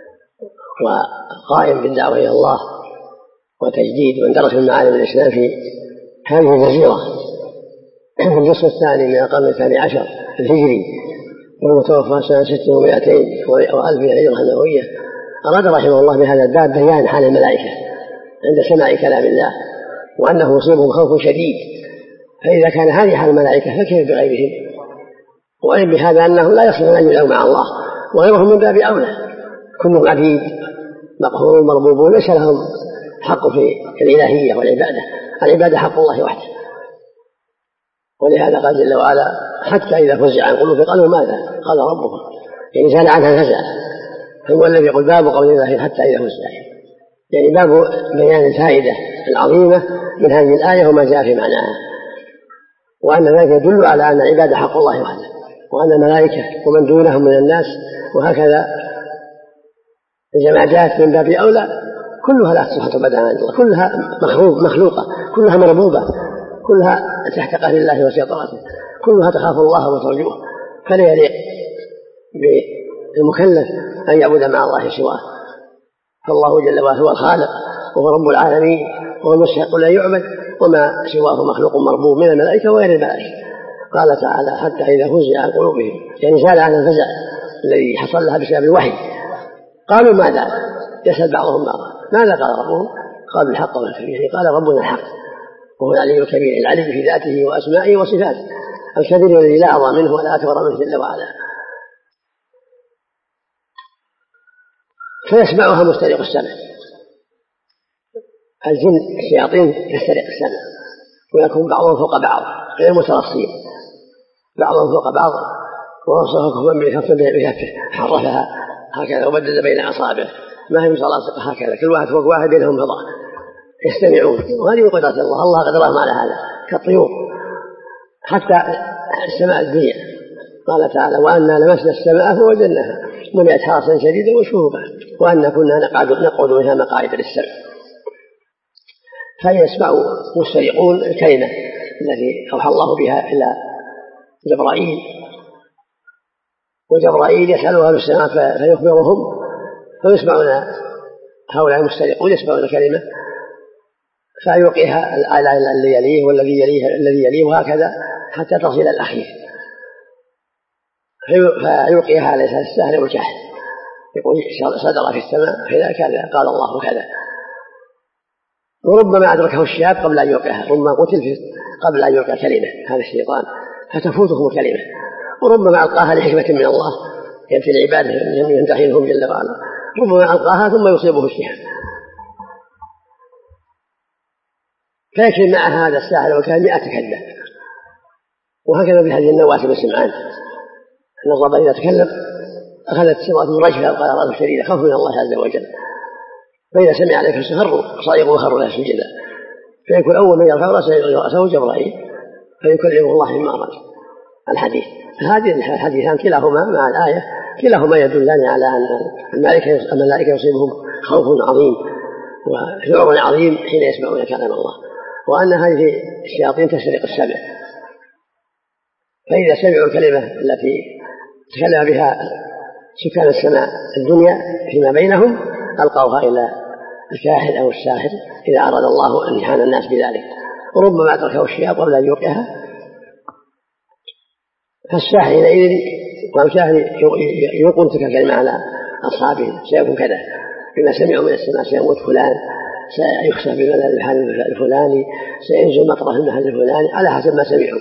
وقائم بالدعوة إلى الله وتجديد وندرس المعالم الإسلام في هذه الجزيرة في النصف الثاني من القرن الثاني عشر الهجري، والمتوفى سنة ستة ومائتين وألف من الهجرة النبوية. أراد رحمه الله بهذا الباب بيان حال الملائكة عند سماع كلام الله، وأنه يصيبهم خوف شديد، فإذا كان هذه حال الملائكة فكيف بغيرهم؟ وعلم بهذا أنهم لا يصلون أن يدعوا مع الله، وغيرهم من باب أولى، كلهم عبيد مقهورون مربوبون ليس لهم حق في الإلهية والعبادة، العبادة حق الله وحده. ولهذا قال جل وعلا حتى إذا فزع عن قلوبهم قالوا ماذا قال ربهم، يعني زال عنها الفزع. هو الذي يقول باب قول الله حتى إذا فزع، يعني باب بيان الفائدة العظيمة من هذه الآية وما جاء في معناها، وأن ذلك يدل على أن العبادة حق الله وحده، وأن الملائكة ومن دونهم من الناس وهكذا الجمادات من باب أولى كلها لا تصلح عبادة عند الله، كلها مخلوقة، كلها مربوبة، كلها تحت قهر الله وسيطرته، كلها تخاف الله وترجوه، فلا يليق بالمكلف أن يعبد مع الله سواه. فالله جل وعلا هو الخالق وهو رب العالمين وهو المستحق لا يعبد، وما سواه مخلوق مربوب من الملائكة وغير الملائكة. قال تعالى حتى إذا فزع عن قلوبهم، يعني زال عن الفزع الذي حصل لها بسبب الوحي. قالوا ماذا؟ يسأل بعضهم بعضا ماذا قال ربهم؟ قال الحق والكبير، يعني قال ربنا الحق وهو العلي الكبير، العلي في ذاته وأسمائه وصفاته، الكبير الذي لا أعظم منه ولا أكبر منه جل وعلا. فيسمعها مسترق السمع، الجن الشياطين يسترق السمع، ويكون بعضهم فوق بعض غير مترصين، بعضهم فوق بعض، ووصفهم بكفه بكفه حرفها هكذا وبدد بين أصابعه، ما هي متلاصقة هكذا، كل واحد فوق واحد بينهم فضاء يستمعون، وهذه قدرة الله، الله قدرهم على هذا كالطيور. حتى السماء الدنيا قال تعالى وأنا لمسنا السماء فوجدناها ملئت حرسا شديدا وشهبا وأنا كنا نقعد نقعد منها مقاعد للسمع. فيسمع مسترقون الكلمة التي أوحى الله بها إلى جبرائيل، وجبرائيل يسألها في السماء فيخبرهم، فيسمعون هؤلاء المسترقون يسمعون الكلمة فيوقيها الذي يليه والذي يليه الذي يليه وهكذا حتى تصل الأخير، فيوقيها على لسان الساهر والكاهن، يقول صدر في السماء فإذا كذا قال الله كذا. وربما أدركه الشهاب قبل أن يوقعها، ربما قتل قبل أن يوقع كلمة هذا الشيطان فتفوتهم الكلمة، وربما ألقاها لحكمة من الله يمشي العباد يمتحنهم جل وعلا، ربما ألقاها ثم يصيبه الشهاب. فيكفي مع هذا الساحر وكان مئة كذبة. وهكذا بهذه النواس بن سمعان أن الرب إذا تكلم أخذت سمعة رجفة وقال رأسه شديدة خوف من الله عز وجل، فإذا سمع عليك فسخروا صائغوا وخروا لها سجدا، فيكون أول من يرفع رأسه جبرائيل فيكلم الله مما أراد الحديث. هذه الحديثان كلاهما مع الآية كلاهما يدلان على أن الملائكة الملائكة يصيبهم خوف عظيم وذعر عظيم حين يسمعون كلام الله، وأن هذه الشياطين تسرق السمع، فإذا سمعوا الكلمة التي تكلم بها سكان السماء الدنيا فيما بينهم ألقوها إلى الكاهن أو الساحر إذا أراد الله أن يحان الناس بذلك، وربما تركه الشيء قبل أن يوقعها. فالساحر حينئذ والكاهن يلقون تلك الكلمة على أصحابهم، سيكون كذا بما سمعوا من السماء، سيموت فلان، سيخسف في المحل الفلاني، سينزل مطر في المحل الفلاني، على حسب ما سمعوا.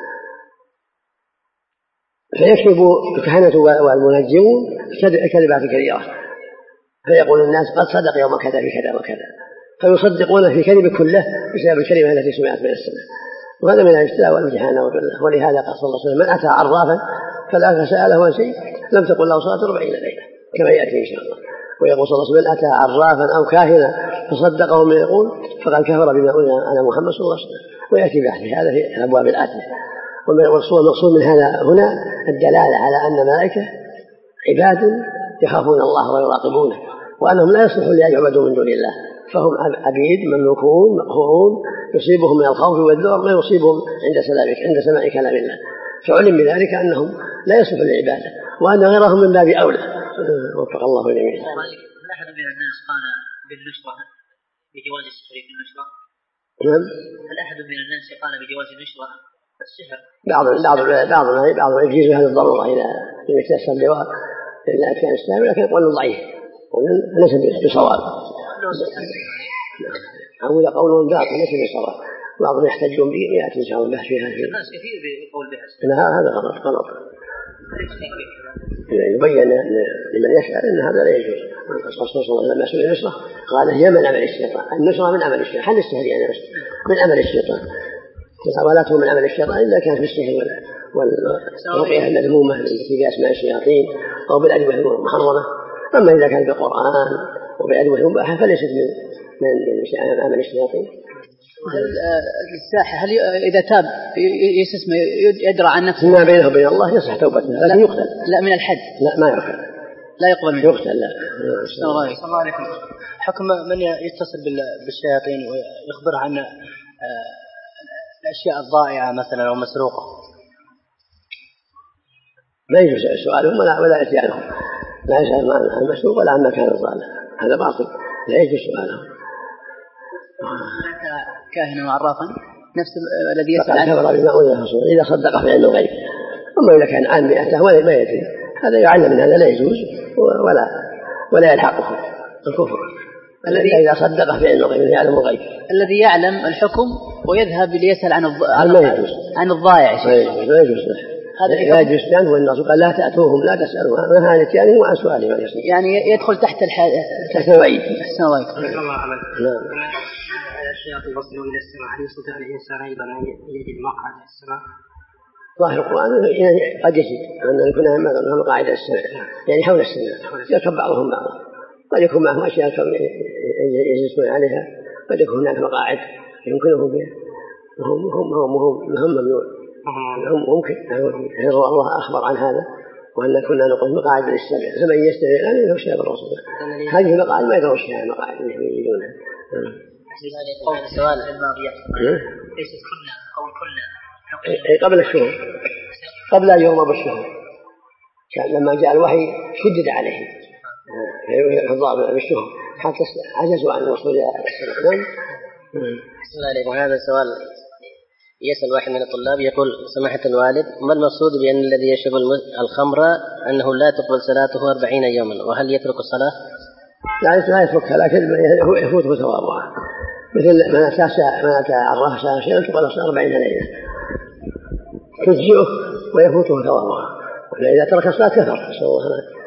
فيكتب الكهنة والمنجمون كلمات كثيرة، فيقول الناس قد صدق يوم كذا في كذا وكذا، فيصدقون في كلمة كله بسبب الكلمة التي سمعت من السماء. وهذا من الابتلاء والامتحان. ولهذا قال صلى الله عليه وسلم: من أتى عرافا فلا سأله عن شيء لم تقل له صلاة أربعين ليلة، كما يأتي إن شاء الله. ويقول صلى الله عليه وسلم: من أتى عرافا أو كاهنا فصدقه من يقول فقد كفر بما أنزل على محمد صلى الله عليه وسلم. ويأتي بحثه هذا في الأبواب الآتية. والمقصود من هذا هنا الدلالة على أن الملائكة عباد يخافون الله ويراقبونه، وأنهم لا يصلحون لأن يعبدوا من دون الله، فهم عبيد مملوكون مقهورون، يصيبهم من الخوف والذعر ما يصيبهم عند سلامك عند سماع كلام الله. فعلم بذلك أنهم لا يصلحون للعبادة، وأن غيرهم من باب أولى. وفق الله الجميع. هل أحد من الناس قال بالنشرة بجواز السحر في النشرة؟ نعم. هل أحد من الناس قال بجواز النشرة السحر؟ بعض بعض بعض بعض يجيز هذه الضرورة إذا يتيسر لواء إلا كان الإسلام، لكن يقول ضعيف وليس بصواب. أو إذا قولهم باطل ليس بصواب، بعضهم يحتجون به ويأتي إن شاء الله بحث فيها. الناس كثير بيقول بها. هذا غلط غلط. يبين لمن يسأل أن هذا لا يجوز. الرسول صلى الله عليه وسلم لما سئل النشرة قال: هي من عمل الشيطان. النشرة من عمل الشيطان، هل السحر يعني من عمل الشيطان؟ ولاته من عمل الشيطان إلا كانت بالسحر والرقية المذمومة التي بأسماء الشياطين أو بالأدوية المحرمة. أما إذا كان بالقرآن وبالأدوية المباحة فليست من من عمل الشياطين. الساحر هل إذا تاب يسمى يدرى عن نفسه ما بينه وبين الله يصح توبته، لكن يقتل. لا من الحد. لا ما يقتل. لا يقبل منه. يقتل لا. السلام عليكم. حكم من يتصل بالشياطين ويخبر عن الأشياء الضائعة مثلا أو مسروقة؟ لا يجوز سؤالهم ولا ولا إتيانهم، لا يسأل عن المسروق ولا عن مكان الضالة، هذا باطل، لا يجوز سؤالهم. كاهنا وعرافا نفس الذي يسأل عنه كفر بما أنزل الرسول إذا صدق في علم الغيب. أما إذا كان عن مئته ولا ما يدري هذا يعلم من هذا لا يجوز ولا ولا يلحقه الكفر. الذي إذا صدق في علم الغيب يعلم الغيب، الذي يعلم الحكم ويذهب ليسأل عن الضائع عن الضائع لا يجوز هذا لا يجوز لأنه والناس قال: لا تأتوهم لا تسألوا ما هذا يعني وعن سؤالهم ما يصير. يعني يدخل تحت الحد تحت الوعيد. الله عمل. نعم. الشياطين يوصلون إلى السماء، هل يستطيع الإنسان أيضا أن يجد مقعد السماء؟ ظاهر القرآن يعني قد يجد أن يكون مثلا مقاعد السماء يعني حول السماء يركب بعضهم بعضا، قد يكون معهم أشياء يجلسون عليها، قد يكون هناك مقاعد يمكنهم بها هم هم هم هم هم ممنوع هم ممكن. الله أخبر عن هذا وأن كنا نقول مقاعد للسماء فمن يستمع الآن له شيء بالرسول. هذه المقاعد ما يدرون شيئا المقاعد اللي يجدونها. قول السؤال الماضي ليست كلنا قول كلنا قبل الشهور قبل اليوم بالشهور لما جاء الوحي شدد عليه الضابط بالشهور حتى عجزوا عن الوصول إلى السماء. بسم الله عليكم. هذا سؤال يسأل واحد من الطلاب يقول: سماحة الوالد، ما المقصود بأن الذي يشرب الخمر أنه لا تقبل صلاته أربعين يوما، وهل يترك الصلاة؟ لا يتركها لكن يفوته ثوابها، مثل من أتى من أتى عرف ساعة شيئا تقبل الصلاة أربعين ليلة تجزئه ويفوته ثوابها، وإذا ترك الصلاة كفر. نسأل الله العافية.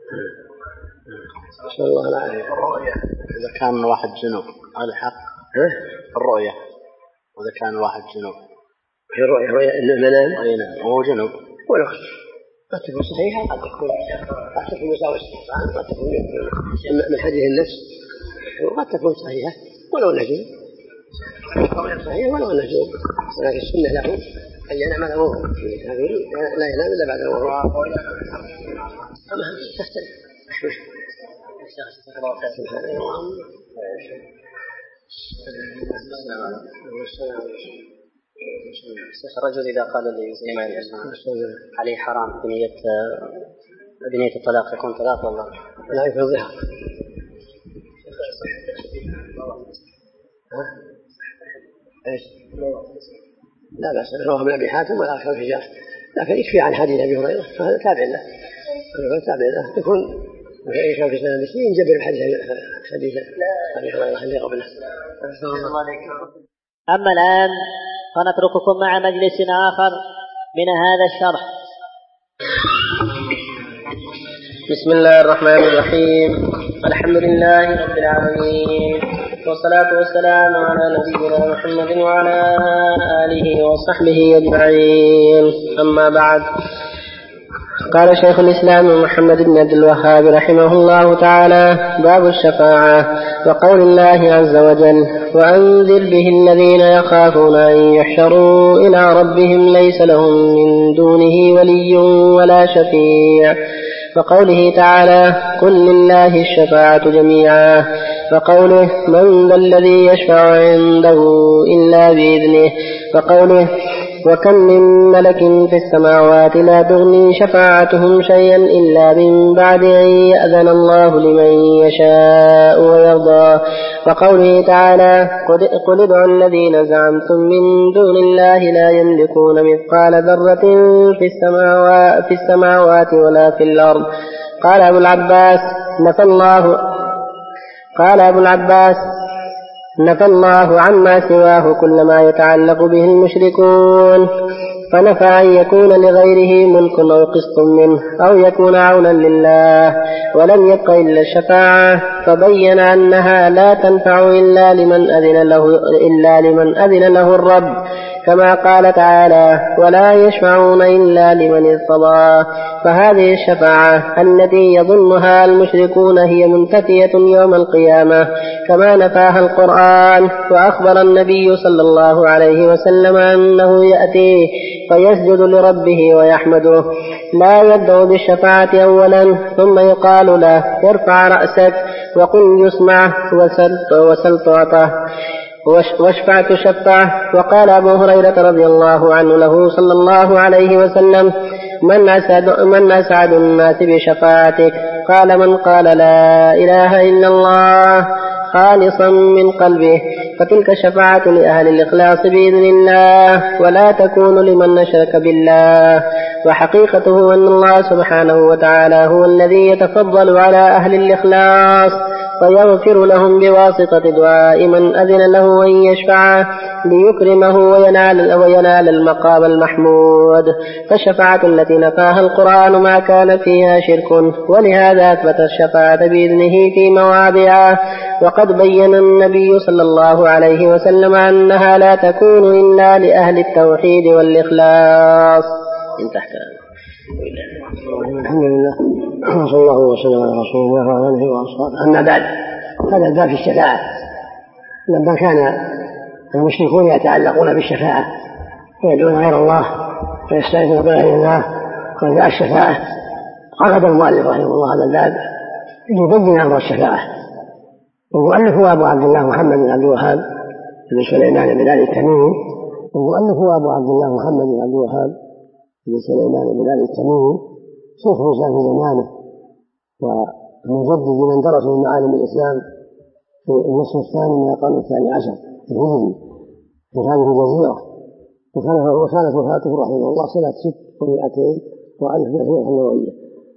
نسأل الله العافية. الرؤية إذا كان واحد جنوب على حق الرؤية، وإذا كان واحد جنوب في الرؤية رؤية إنه منام وهو جنوب ولو قد تكون صحيحة قد تكون قد تكون مساوية قد تكون من حديث النفس وقد تكون صحيحة ولو نجوم صحيح ولو نجوم، ولكن السنة له أن ينام على وضوء لا ينام إلا بعد الوضوء أما تختلف سبحان الله. الرجل إذا قال لزوجته عليه حرام بنية بنية الطلاق يكون طلاق والله لا يفضحها. ايش؟ لا بأس رواه ابن أبي حاتم والآخر في جرح، لكن يكفي عن حديث أبي هريرة فهذا تابع له تابع له يكون كان في سنة مسلم ينجبر بحديث حديث أبي هريرة اللي قبله. أما الآن فنترككم مع مجلس آخر من هذا الشرح. بسم الله الرحمن الرحيم. الحمد لله رب العالمين، والصلاة والسلام على نبينا محمد وعلى آله وصحبه أجمعين. أما بعد، قال شيخ الإسلام محمد بن عبد الوهاب رحمه الله تعالى: باب الشفاعة. وقول الله عز وجل: وأنذر به الذين يخافون أن يحشروا إلى ربهم ليس لهم من دونه ولي ولا شفيع. وقوله تعالى: قل لله الشفاعة جميعا. وقوله: من ذا الذي يشفع عنده إلا بإذنه. وقوله: وكم من ملك في السماوات لا تغني شفاعتهم شيئا إلا من بعد أن يأذن الله لمن يشاء ويرضى. وقوله تعالى: قل ادعوا الذين زعمتم من دون الله لا يملكون مثقال ذرة في السماوات, في السماوات ولا في الأرض. قال أبو العباس نفى الله قال أبو العباس نفى الله عما سواه كل ما يتعلق به المشركون، فنفى أن يكون لغيره ملك أو قسط منه أو يكون عونا لله، ولم يبق إلا الشفاعة، فبين أنها لا تنفع إلا لمن أذن له, إلا لمن أذن له الرب، كما قال تعالى: ولا يشفعون إلا لمن ارتضى. فهذه الشفاعة التي يظنها المشركون هي منتفية يوم القيامة، كما نفاها القرآن. وأخبر النبي صلى الله عليه وسلم أنه يأتي فيسجد لربه ويحمده، لا يدعو بالشفاعة أولا، ثم يقال له: ارفع رأسك وقل يسمع وسل تعطى واشفع تشفع. وقال أبو هريرة رضي الله عنه له صلى الله عليه وسلم: من أسعد, من أسعد الناس بشفاعتك؟ قال: من قال لا إله إلا الله خالصا من قلبه، فتلك شفاعة لأهل الإخلاص بإذن الله، ولا تكون لمن أشرك بالله. وحقيقته أن الله سبحانه وتعالى هو الذي يتفضل على أهل الإخلاص فيغفر لهم بواسطة دعاء من أذن له أن يشفع ليكرمه وينال, وينال المقام المحمود. فالشفاعة التي نفاها القرآن ما كان فيها شرك، ولهذا أثبت الشفاعة بإذنه في مواضعه. وقد بين النبي صلى الله عليه وسلم أنها لا تكون إلا لأهل التوحيد والإخلاص. انتهت. الحمد لله، صلى الله وسلم على رسول الله وعلى آله وأصحابه. أما بعد، هذا الباب في الشفاعة. لما كان المشركون يتعلقون بالشفاعة ويدعون غير الله ويستعيذون بغير الله وجاء الشفاعة، عقد المؤلف رحمه الله هذا الباب يبين أمر الشفاعة. والمؤلف هو أبو عبد الله محمد بن عبد الوهاب بن سليمان بن آل التميمي والمؤلف هو أبو عبد الله محمد بن عبد الوهاب بن سليمان بن آل التميمي، شيخ الإسلام في زمانه ومجدد من درس من معالم الإسلام في النصف الثاني من القرن الثاني عشر الهجري في هذه الجزيرة، وكانت وفاته رحمه الله سنة ست ومئتين وألف مئتين حلوية.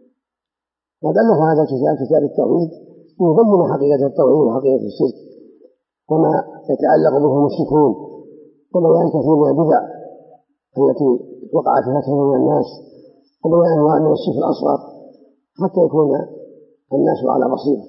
قد ألف هذا الكتاب كتاب التوحيد يبين حقيقة التوحيد وحقيقة الشرك وما يتعلق به المشركون، وبيان كثير من البدع التي وقع فيها كثير من الناس، وبيان أنواع من الشرك الأصغر حتى يكون الناس على بصيرة.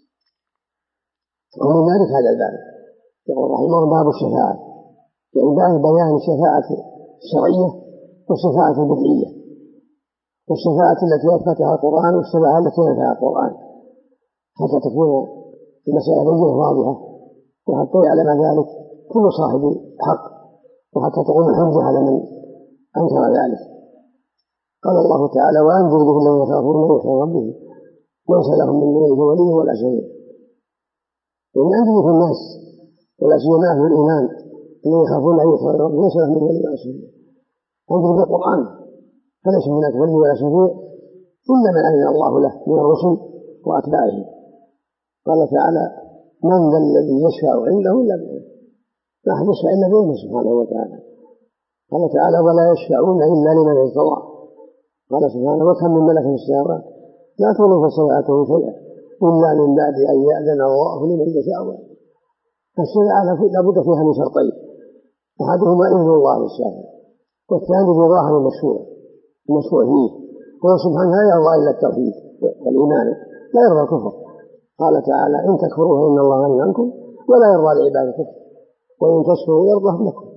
ومن ذلك هذا الباب يقول رحمه الله: باب الشفاعة، يعني باب بيان الشفاعة الشرعية والشفاعة البدعية، والشفاعة التي أثبتها القرآن والشفاعة التي نفاها القرآن، حتى تكون المسألة بينة واضحة، وحتى يعلم ذلك كل صاحب حق، وحتى تقوم الحجة على من أنكر ذلك. قال الله تعالى: وأنذر به الذين يخافون يوم ربهم ليس لهم من دونه ولي ولا شفيع. يعني أنذر في الناس ولا سيما أهل الإيمان الذين يخافون أن يوم ربهم ليس لهم من ولي ولا شفيع. أنذر بالقرآن فليس هناك ولي ولا شفيع إلا من أذن الله له من الرسل وأتباعه. قال تعالى: من ذا الذي يشفع عنده إلا بإذنه، لا أحد يشفع إلا بإذنه سبحانه وتعالى. قال تعالى: ولا يشفعون إلا لمن ارتضى. قال سبحانه: وكم من ملك في السماوات لا تغني شفاعتهم شيئا إلا من بعد أن يأذن الله لمن يشاء. فالشفاعة لا بد فيها من شرطين: أحدهما إذن الله للشافع، والثاني رضاه المشروع المشروع فيه. هو سبحانه لا يرضى إلا التوحيد والإيمان، لا يرضى الكفر. قال تعالى: إن تكفروا فإن الله غني عنكم ولا يرضى لعباده الكفر وإن تشكروا يرضى لكم.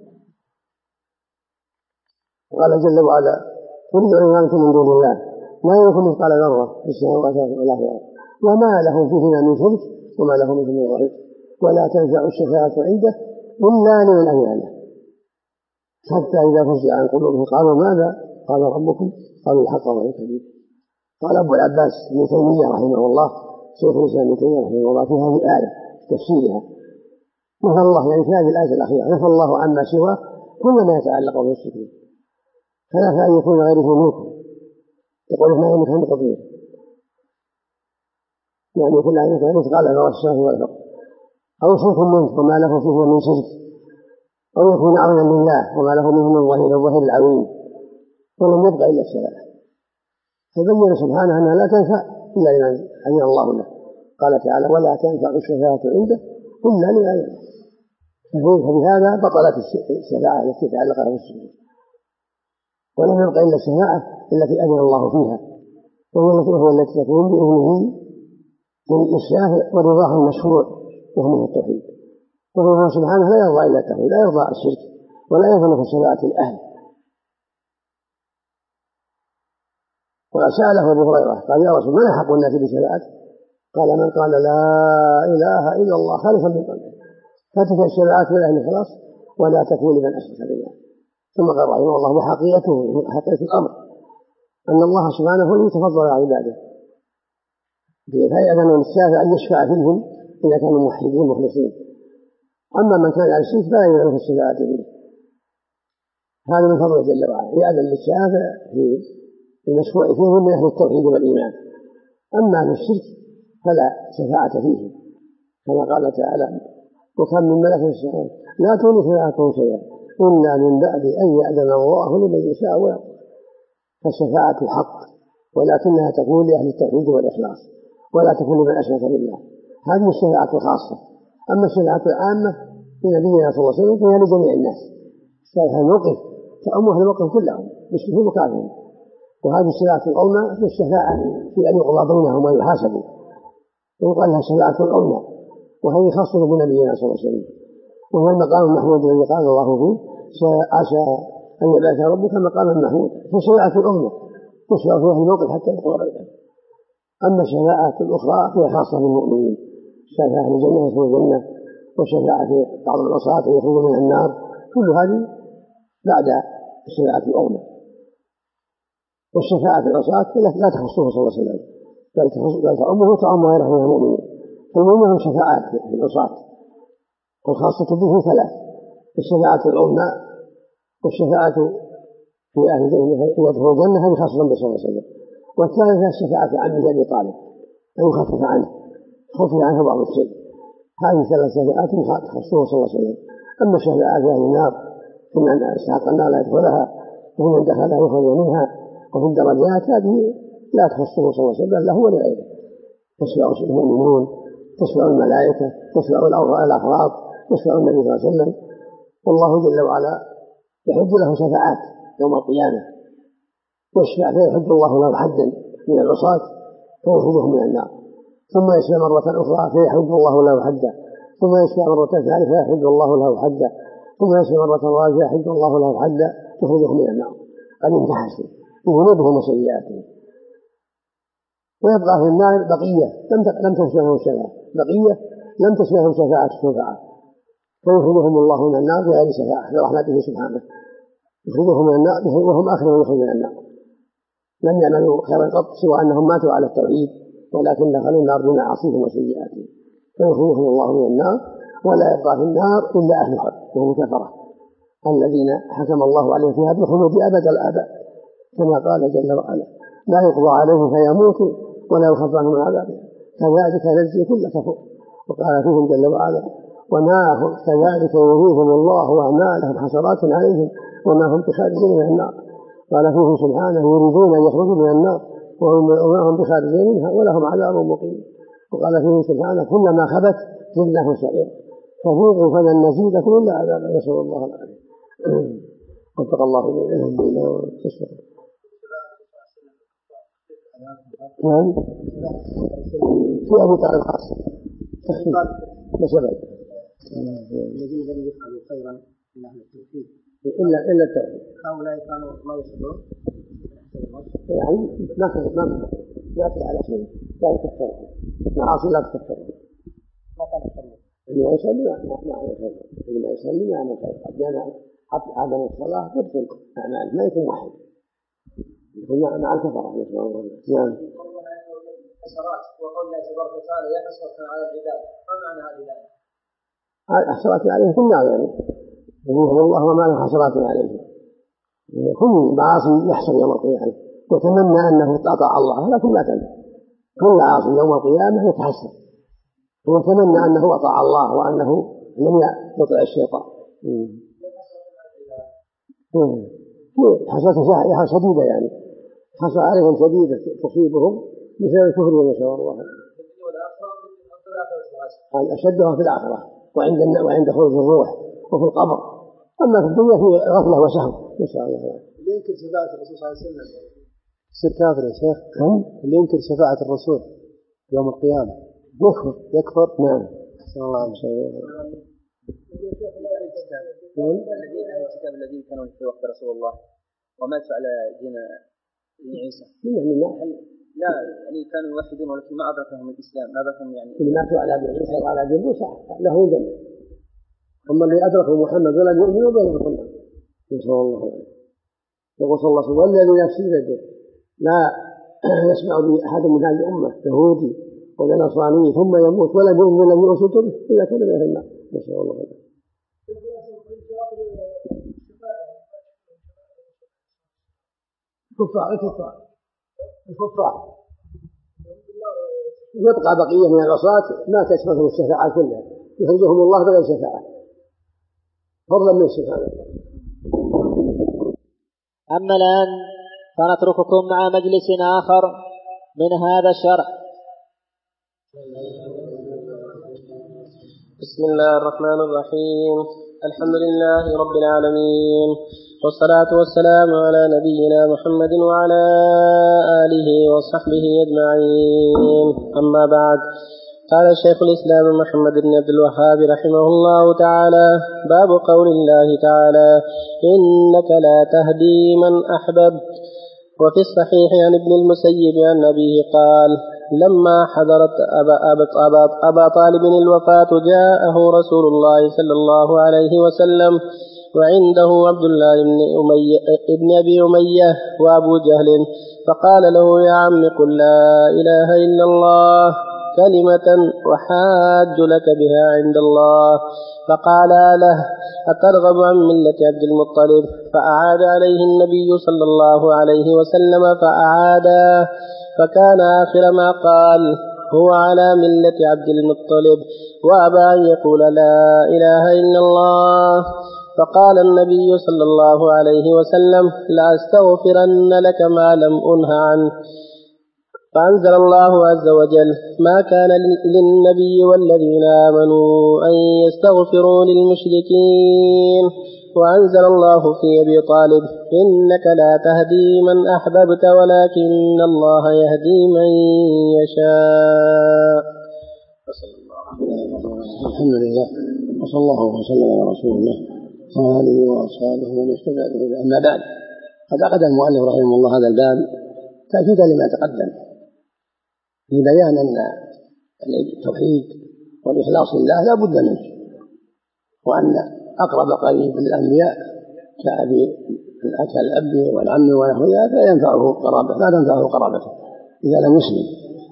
وقال جل وعلا: قل ادعوا من من دون الله ما يملك مثقال ذرة في السماوات ولا في الأرض وما لهم فيهما من شرك وما لهم من ظهير ولا تنفع الشفاعة عنده إلا لمن أذن له. حتى إذا فزع عن قلوبهم قالوا: ماذا قال ربكم؟ قالوا: الحق وهو الكذب. قال أبو العباس ابن تيمية رحمه الله شيخ الإسلام ابن تيمية رحمه الله في هذه الآية تفسيرها: نفى الله، يعني في هذه الآية الأخيرة نفى الله عما سواه كل ما يتعلق بالشرك، فنفى أن يكون غيره ملكه. يقول: ما يملك من قدير، يعني كل أن يكون مثقال ذرة في السماء والأرض، أو شرك منه وما له فيه من شرك، أو يكون عونا لله وما له منه من ظهير الظهير العوين، ولم يبقى إلا الشفاعة. فبين سبحانه أنها لا تنفع إلا لمن أذن الله له. قال تعالى: ولا تنفع الشفاعة عنده إلا لمن أذن له. فبهذا بطلت الشفاعة التي تعلقها بالشرك، ولم يبقى إلا الشفاعة التي أذن الله فيها، وهي التي تكون بإذنه للشافع ورضاه المشروع وهو من التوحيد. وهو سبحانه لا يرضى إلا التوحيد، لا يرضى الشرك ولا يرضى في شفاعة الأهل. وسأله أبو هريرة قال: يا رسول من أحق الناس بشفاعته؟ قال: من قال لا إله إلا الله خالصا من قلبه. فتلك الشفاعات للأهل خلاص ولا تكون لمن أشرك بالله. ثم قال رحمه الله: وحقيقته حقيقة الأمر أن الله سبحانه هو يتفضل على عباده، فيأذن للشافع أن يشفع فيهم إذا كانوا موحدين مخلصين. أما من كان على الشرك فلا يأذن في الشفاعة فيه. هذا من فضله جل وعلا، يأذن للشافع في المشروع فيه من أهل التوحيد والإيمان. أما في الشرك فلا شفاعة فيه، كما قال تعالى: وكم من ملك في السماوات لا تغني شفاعتهم شيئا إلا من بعد أن يأذن الله لمن يشاء ويرضى. فالشفاعة حق، ولكنها تكون لأهل التوحيد والإخلاص ولا تكون لمن أشرك بالله. هذه الشفاعة الخاصة. أما الشفاعة العامة لنبينا صلى الله عليه وسلم فهي لجميع الناس. الشفاعة الموقف تأم أهل الموقف كلهم مشركين وكافرين. وهذه الشفاعة العظمى هي الشفاعة في أن يقضى بينهم ويحاسبوا، ويقال لها الشفاعة العظمى، وهي خاصة بنبينا صلى الله عليه وسلم، وهو المقام المحمود الذي قال الله فيه: عسى أن يبعث ربك مقاما محمودا. فالشفاعة العظمى تشفع فيها الموقف حتى يقضى بينهم. أما الشفاعة الأخرى فهي خاصة بالمؤمنين: الشفاعة في الجنة يدخل الجنة، والشفاعة في بعض العصاة يخرجون من النار. كل هذه بعد الشفاعة العظمى. والشفاعة في العصاة لا تخصه صلى الله عليه وسلم، بل تأمه وتأم غيره من المؤمنين. فالمؤمنين هم شفاعات في العصاة، والخاصة به ثلاث: الشفاعة العظمى، والشفاعة في أهل الجنة يدخل الجنة هذه خاصة به صلى الله عليه وسلم، والثالثة الشفاعة في عمه أبي طالب أن يخفف عنه خفف عنه بعض الشيء. هذه ثلاث شفاعات تخصه صلى الله عليه وسلم. أما الشفاعة في أهل النار فمن استحق النار لا يدخلها، ومن دخلها يخرج منها، وفي الدرجات هذه لا تخصه صلى الله عليه وسلم له ولغيره. تشفع المؤمنون، تشفع الملائكة، تشفع الأفراد، تشفع النبي صلى الله عليه وسلم. والله جل وعلا يحد له شفاعات يوم القيامة، يشفع فيحد الله له حدا من العصاة فيخرجهم من النار، ثم يشفع مرة أخرى فيحد الله له حدا، ثم يشفع مرة ثالثة فيحد الله له حدا، ثم يشفع مرة رابعة فيحد الله له حدا تخرجهم من النار قد انتحسوا بذنوبهم وسيئاتهم. ويبقى في النار بقية لم تشفعهم شفاعة، بقية لم تشفعهم شفاعة الشفاعة، فيخرجهم الله من النار بغير شفاعة برحمته سبحانه. يخرجهم من النار وهم آخر من يخرج من النار. لم يعملوا خيرا قط سوى أنهم ماتوا على التوحيد، ولكن دخلوا النار بمعاصيهم وسيئاتهم، فيخرجهم الله من النار، ولا يبقى في النار إلا أهلها وهم كفرة الذين حكم الله عليهم فيها بالخلود أبد الآباد، كما قال جل وعلا: لا يقضى عليهم فيموتوا ولا يخفف عنهم من عذابهم كذلك نجزي كل كفور. وقال فيهم جل وعلا: وما هم كذلك يريهم الله أعمالهم حسرات عليهم وما هم بخارجين من النار. قال فيهم سبحانه: يريدون أن يخرجوا من النار وما هم بخارجين منها ولهم عذاب مقيم. وقال فيهم سبحانه: كلما خبت زدناهم سعيرا فذوقوا فلن نزيدكم إلا عذابا. نسأل الله العافية. وفق الله جميعا. نعم في أبو طالب خاص بسبب الذين لم يفعلوا خيرا من أهل التوحيد إلا إلا التوحيد، هؤلاء كانوا ما يصلون يعني ما كان ما يأتي على شيء لا يكفر، معاصي لا تكفر. ما كان يصلون اللي ما يصلي ما يعمل خير، اللي ما يصلي ما يعمل خير. قد جاء عدم الصلاة تبطل أعمال، ما يكون واحد يكون مع الكفرة. نعم. حسرات وقول الله تبارك وتعالى: يا حسرة على العباد، ما معنى هذه الآية؟ حسرات عليهم في النار، يعني يقول الله وما له حسرات عليهم. كل معاصي يحصل يوم القيامة ويتمنى أنه أطاع الله، لكن لا تنفع. كل عاصي يوم القيامة يتحسر ويتمنى أنه أطاع الله وأنه لم يطع الشيطان. حسرة شديدة، يعني حسرة عليهم شديدة تصيبهم بسبب كفرهم، نسأل الله. أشدها في الآخرة وعند وعند خروج الروح وفي القبر، أما في الدنيا في غفلة وسهو. نسأل الله. اللي ينكر شفاعة الرسول صلى الله عليه وسلم يصير كافر يا شيخ؟ اللي ينكر شفاعة الرسول يوم القيامة يكفر. يكفر؟ نعم. نسأل الله أن شاء الله. الذين أهل الكتاب الذين كانوا في وقت رسول الله وماتوا على دين عيسى، لا يعني كانوا يوحدون ولكن ما أدركهم الإسلام، ما أدركهم يعني اللي ماتوا على دين عيسى وعلى دين موسى له جنة، أما اللي أدركوا محمد ولم يؤمنوا بينهم كلهم. نسأل الله. يقول صلى الله عليه وسلم: والذي نفسي بيده لا يسمع بأحد من هذه الأمة يهودي ولا نصراني ثم يموت ولم يؤمن ولم يؤسد به إلا كان من أهل النار. نسأل الله. الكفار الكفار الكفار يبقى بقية من العصاة ما تشملهم الشفاعة كلها، يخرجهم الله بغير شفاعة فضلا من سبحانه. أما الآن فنترككم مع مجلس آخر من هذا الشرح. بسم الله الرحمن الرحيم. الحمد لله رب العالمين، والصلاة والسلام على نبينا محمد وعلى آله وصحبه أجمعين. أما بعد، قال الشيخ الإسلام محمد بن عبد الوهاب رحمه الله تعالى: باب قول الله تعالى: إنك لا تهدي من أحببت. وفي الصحيح عن ابن المسيب عن أبيه قال: لما حضرت أبا, أبا, أبا, أبا طالب الوفاة جاءه رسول الله صلى الله عليه وسلم وعنده عبد الله بن, أمية ابن أبي أمية وأبو جهل، فقال له: يا عم قل لا إله إلا الله كلمة وحاج لك بها عند الله. فقال له: أترغب عن ملة عبد المطلب؟ فأعاد عليه النبي صلى الله عليه وسلم فأعادا، فكان آخر ما قال: هو على ملة عبد المطلب، وأبى أن يقول لا إله إلا الله. فقال النبي صلى الله عليه وسلم: لأستغفرن لك ما لم أنه عنه. فأنزل الله عز وجل: ما كان للنبي والذين آمنوا أن يستغفروا للمشركين. وأنزل الله في أبي طالب: إنك لا تهدي من أحببت ولكن الله يهدي من يشاء. الحمد لله، وصلى الله وسلم على رسول الله وآله وأصحابه ومن اهتدى بهداه. أما بعد، قد عقد المؤلف رحمه الله هذا الباب تأكيدا لما تقدم، لبيان أن التوحيد والإخلاص لله لا بد منه، وأن أقرب قريب للأنبياء كأبي الأخ الأب والعم ونحو ذلك لا ينفعه قرابته لا تنفعه قرابته إذا لم يسلم.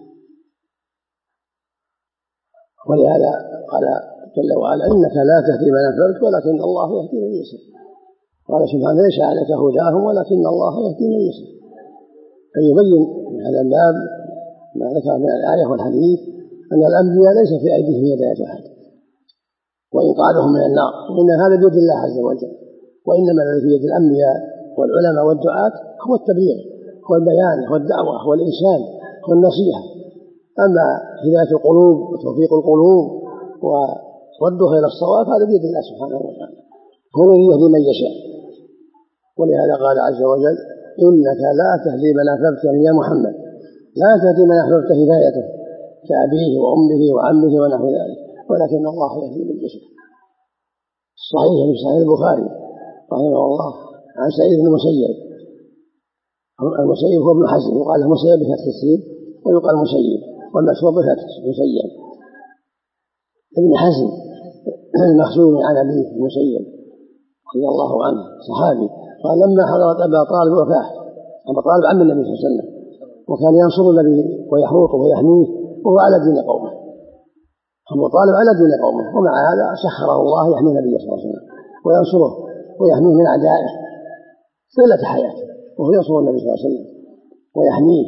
ولهذا قال جل وعلا إنك لا تهدي من أحببت ولكن الله يهدي من يشاء. قال سبحانه ليس عليك هداهم ولكن الله يهدي من يشاء. فيبين في هذا الباب ما ذكر من الآية والحديث أن الأنبياء ليس في أيديهم هداية أحد وإنقاذهم من النار، وإن هذا بيد الله عز وجل، وإنما الذي في يد الأنبياء والعلماء والدعاة هو التبليغ والبيان والدعوة والإرشاد والنصيحة. أما هداية القلوب وتوفيق القلوب وردها إلى الصواب هذا بيد الله سبحانه وتعالى، هو الذي يهدي من يشاء. ولهذا قال عز وجل إنك لا تهدي من أحببت، يعني يا محمد لا تهدي من أحببت هدايته كأبيه وأمه وعمه ونحو ذلك، ولكن الله يهدي من يشاء. الصحيح في صحيح البخاري رحمه الله عن سعيد بن المسيب، المسيب هو ابن حزم، يقال له مسيب بفتح السين ويقال مسيب، والمشهور بفتح مسيب. ابن حزم المخزومي عن أبيه المسيب رضي الله عنه صحابي، قال لما حضرت أبا طالب وفاة، أبا طالب عم النبي صلى الله عليه وسلم وكان ينصر النبي ويحوطه ويحميه وهو على دين قومه، أبو طالب على دين قومه، ومع هذا سخره الله يحمي النبي صلى الله عليه وسلم وينصره ويحميه من أعدائه طيلة حياته، وهو ينصر النبي صلى الله عليه وسلم ويحميه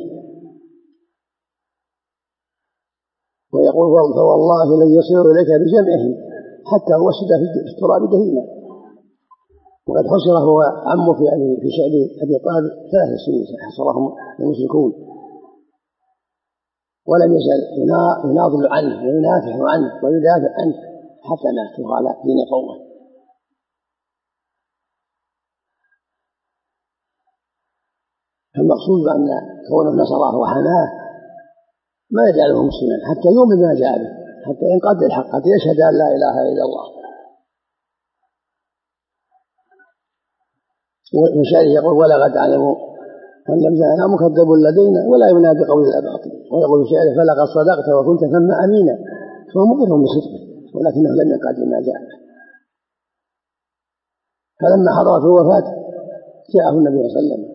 ويقول فوالله لن يصير إليك بجمعهم حتى وسد في التراب دهينا. وقد حصر هو عمه في في شعب أبي طالب ثلاث سنين حصرهم المشركون، ولم يزل يناضل عنه وينافح عنه ويدافع عنه حتى مات على دين قومه. فالمقصود أن كونه نصره وحماه ما يجعله مسلما حتى يؤمن بما جاء به، حتى ينقاد الحق، حتى يشهد أن لا إله إلا الله. ومن شعره يقول ولقد علموا أن لم جاءنا مكذب لدينا ولا ينادي قول الأباطيل، ويقول في شعره فلقد صدقت وكنت ثم أمينا، فهو مقر بصدقه ولكنه لم ينقاد لما جاء به. فلما حضرت الوفاة جاءه النبي صلى الله عليه وسلم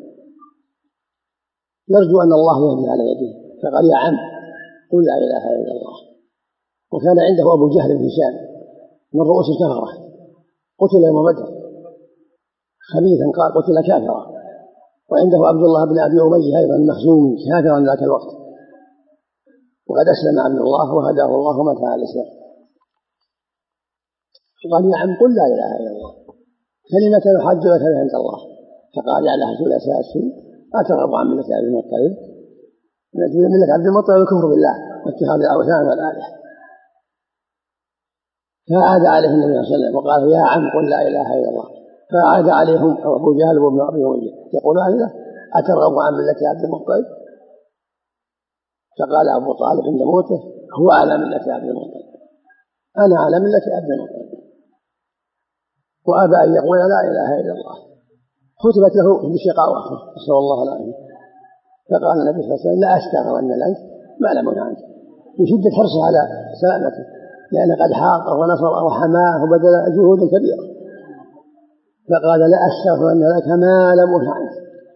يرجو أن الله يهدي على يده، فقال يا عم قل لا إله إلا الله. وكان عنده أبو جهل بن هشام من رؤوس الكفرة قتل يوم بدر خبيثا قال قتل كافرا، وعنده عبد الله بن أبي أمية أيضا المخزومي كافرا ذاك الوقت، وقد أسلم عبد الله وهداه الله ومات على الإسلام. فقال يا عم قل لا إله إلا الله كلمة يحج لك بها عند الله. فقال على هذه الأساس أترغب عن ملة عبد المطلب، ملة عبد المطلب الكفر بالله واتخاذ الأوثان والآلهة. فعاد عليه النبي صلى الله عليه وسلم وقال يا عم قل لا إله إلا الله، فعاد عليهم أبو جهل وابن أبي أمية يقولون له أترغب عن ملة عبد المطلب؟ فقال أبو طالب عند موته هو على ملة عبد المطلب، أنا على ملة عبد المطلب، وأبى أن يقول لا إله إلا الله. ختمت له بشقاوة نسأل الله العافية. فقال النبي صلى الله عليه وسلم لا أستغفرن لك ما لم أنه عنك، من شدة حرصه على سلامته، لأن قد حاطه ونصره وحماه وبذل جهود كبيرة. فقال لا أستغفرن لك ما لم أنه عنك.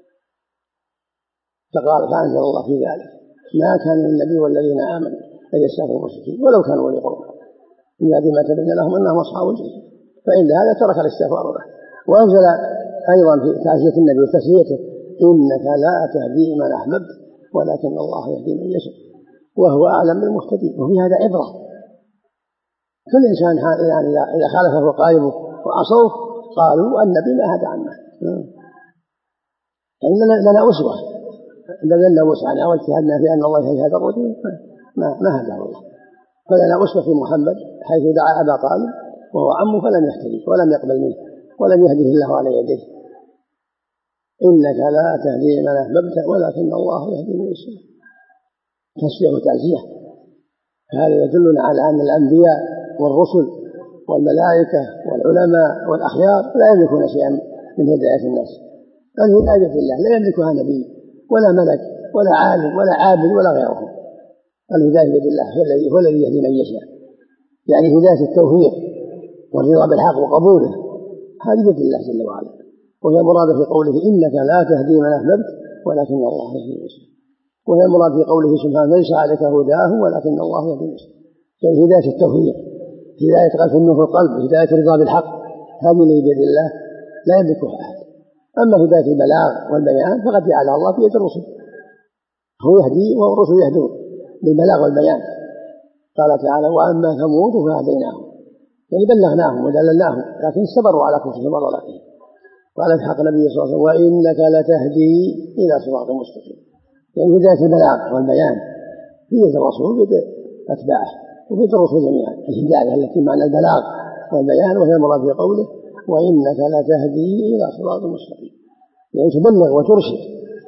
فقال فأنزل الله في ذلك ما كان للنبي والذين آمنوا أن يستغفروا المشركين ولو كانوا أولي قربى من بعد ما تبين لهم أنهم أصحاب الجحيم، فعند هذا ترك الاستغفار له. وأنزل أيضا في تعزية النبي وتسليته إنك لا تهدي من أحببت ولكن الله يهدي من يشاء وهو أعلم بالمهتدين. وفي هذا عبرة، كل إنسان يعني إذا خالفه قائمه وعصوه قالوا النبي ما هدى عنه، يعني لنا أسوة بذلنا وسعنا واجتهدنا في أن الله يهدي هذا الرجل ما, ما هداه الله. فلنا أسوة في محمد حيث دعا أبا طالب وهو عمه فلم يهتدي ولم يقبل منه ولم يهده الله على يديه. إنك لا تهدي من أحببت ولكن الله يهدي من يشاء، تسلية وتعزية. هذا يدلنا على أن الأنبياء والرسل والملائكة والعلماء والأخيار لا يملكون شيئا من هداية الناس، الهداية الله لا يملكها نبي ولا ملك ولا عالم ولا عابد ولا غيره. الهداية بيد الله هو الذي يهدي من يشاء، يعني هداية التوفيق والرضا بالحق وقبوله هذه بيد الله جل وعلا. وهي المراد في قوله إنك لا تهدي من أحببت ولكن الله يهدي من يشاء، وهي المراد في قوله سبحانه ليس عليك هداهم ولكن الله يهدي من يشاء، يعني هداية التوفيق، هداية قلب النور في القلب، هداية الرضا بالحق، هذه اللي بيد الله لا يملكها أحد. أما هداية البلاغ والبيان فقد جعلها الله في يد الرسل، هو يهدي والرسل يهدون بالبلاغ والبيان. قال تعالى وأما ثمود فهديناهم، يعني بلغناهم ودللناهم لكن استمروا على كفرهم وضلالهم. قال في حق النبي صلى الله عليه وسلم وإنك لتهدي إلى صراط مستقيم، يعني هداية البلاغ والبيان في يد الرسول وبيد أتباعه وبيد الرسل جميعا، الهداية التي معنى البلاغ والبيان، وهي المراد في قوله وإنك لتهدي إلى صراط مستقيم، يعني تبلغ وترشد.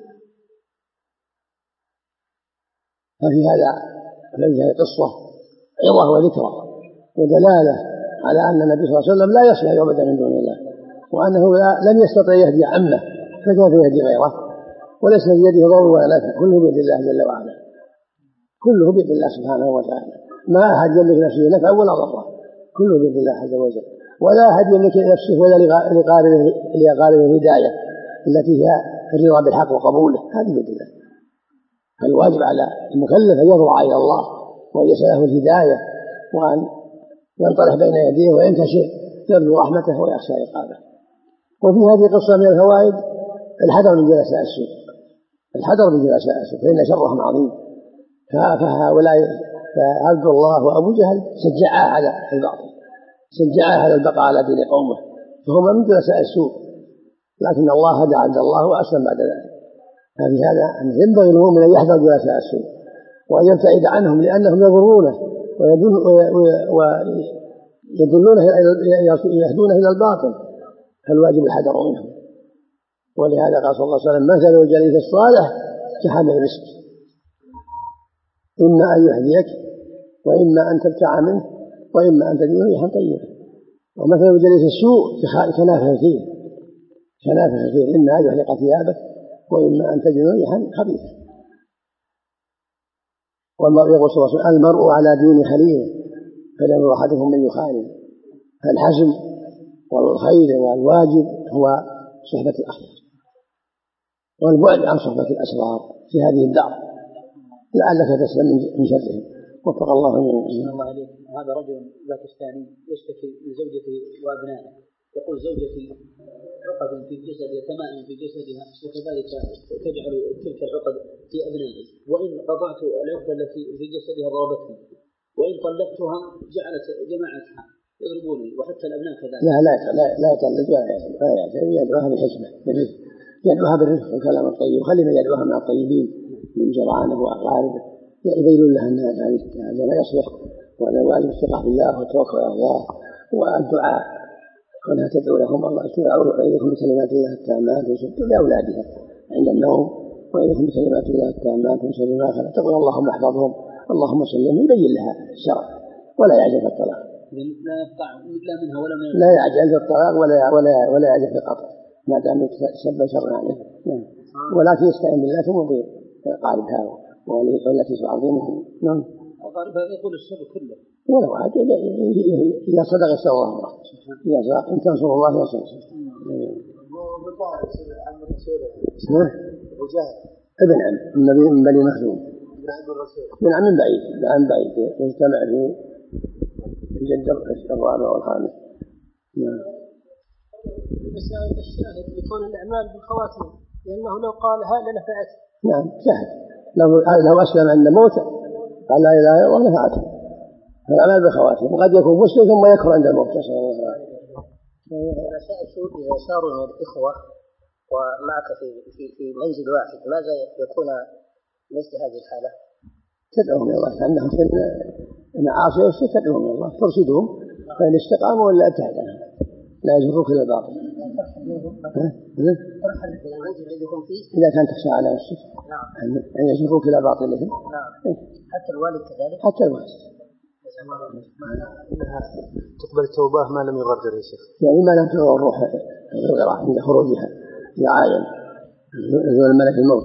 ففي هذا في هذه القصة عظة وذكرى ودلالة على أن النبي صلى الله عليه وسلم لا يصلح عبدا من دون الله، وأنه لم يستطع يهدي عمه فكيف يهدي غيره، وليس في يده ضر ولا نفع، كله بيد الله جل وعلا، كله بيد الله سبحانه وتعالى، ما أحد يملك نفسه نفعا ولا ضرا، كله بيد الله عز وجل، ولا أحد يملك نفسه ولا لقارب الهداية التي هي الرضا بالحق وقبوله، هذه بيد الله. فالواجب على المكلف أن يضرع إلى الله وأن يسأله الهداية، وأن ينطرح بين يديه وينكسر يرجو رحمته ويخشى عقابه. وفي هذه القصة من الفوائد الحذر من جلساء السوء، الحذر من جلساء السوء فإن شرهم عظيم. فهؤلاء فعبد الله وأبو جهل شجعا على الباطل، شجعا على البقاء على دين قومه، فهما من جلساء السوء، لكن الله هدى عبد الله وأسلم بعد ذلك. ففي هذا أن ينبغي المؤمن أن يحذر جلساء السوء وأن يبتعد عنهم لأنهم يضرونه ويدلونه يهدونه إلى الباطل، فالواجب الحذر منهم. ولهذا قال صلى الله عليه وسلم مثل الجليس الصالح كحامل المسك، إما أن يهديك وإما أن تبتع منه وإما أن تجد ريحا طيبة. ومثل الجليس السوء كنافه الخير، كنافه الخير إما أن يحرق ثيابك وإما أن تجد ريحا خبيثة. والمرء يقول صلى الله عليه وسلم المرء على دين خليله فلينظر أحدهم من يخالف. فالحزم والخير والواجب هو صحبة الأخيار والبعد عن صحبة الأسرار في هذه الدار لعلك تسلم من شرهم. وفق الله الله عليك. هذا رجل باكستاني يشتكي من زوجته وأبنائه، يقول زوجتي عقد في جسدها تمام في جسدها وكذلك تجعل تلك العقد في أبنائي، وإن قطعت العقد التي في جسدها ضربتني، وإن طلقتها جعلت جماعتها يضربوني وحتى الأبناء كذلك. لا لا لا لا يطلق ولا يعتذر، يدعوها بالحكمة بالرفق، يدعوها بالرفق والكلام الطيب، وخلي من يدعوها من الطيبين من جيرانه وأقاربه يبين لها أن هذا لا يصلح، وأن الواجب الثقة بالله والتوكل على الله والدعاء، وأنها تدعو لهم الله وإليكم بكلمات الله التامات من شر لأولادها عند النوم، وإليكم بكلمات الله التامات من شر ما خلق، تقول اللهم احفظهم اللهم سلم، يبين لها الشرع ولا يعجل الطلاق، لا يقطع لا منها ولا من لا يعجل الطلاق ولا ولا ولا يعجل في القطع ما دام سب شر عليه، ولكن يستعين بالله ثم بقاربها والتي تعظمه. نعم. وقاربها يقول الشر كله ولو عاد إذا صدق يسأل الله الله، إذا صدق إن تنصر الله ينصرك. ابن عم النبي من بني مخزوم، من عم بعيد عن بعيد يجتمع فيه الجد الرابع والخامس. نعم. مسألة الشاهد يكون الأعمال بالخواتم، لأنه لو قال هذا نفعت. نعم شاهد، لو لو أسلم عند موت قال لا إله إلا الله نفعته، فالأعمال بالخواتم، وقد يكون مسلم ثم يكفر عند الموت. نسأل الله العافية. جلساء السوء إذا صاروا من الإخوة ومعك في في في منزل واحد ماذا يكون مثل هذه الحالة؟ تدعوهم إلى الله كأنهم في المعاصي والشرك، تدعوهم إلى الله ترشدهم فإن استقاموا ولا ابتعد عنهم لا يجروك إلى الباطل. إذا كان تخشى على نفسك أن يجروك إلى باطلهم. حتى الوالد كذلك. حتى الوالد. تقبل التوبة ما لم يغرر يا شيخ، يعني ما لم تغرر الروح غرغرة عند خروجها إلى عالم نزول الملك الموت.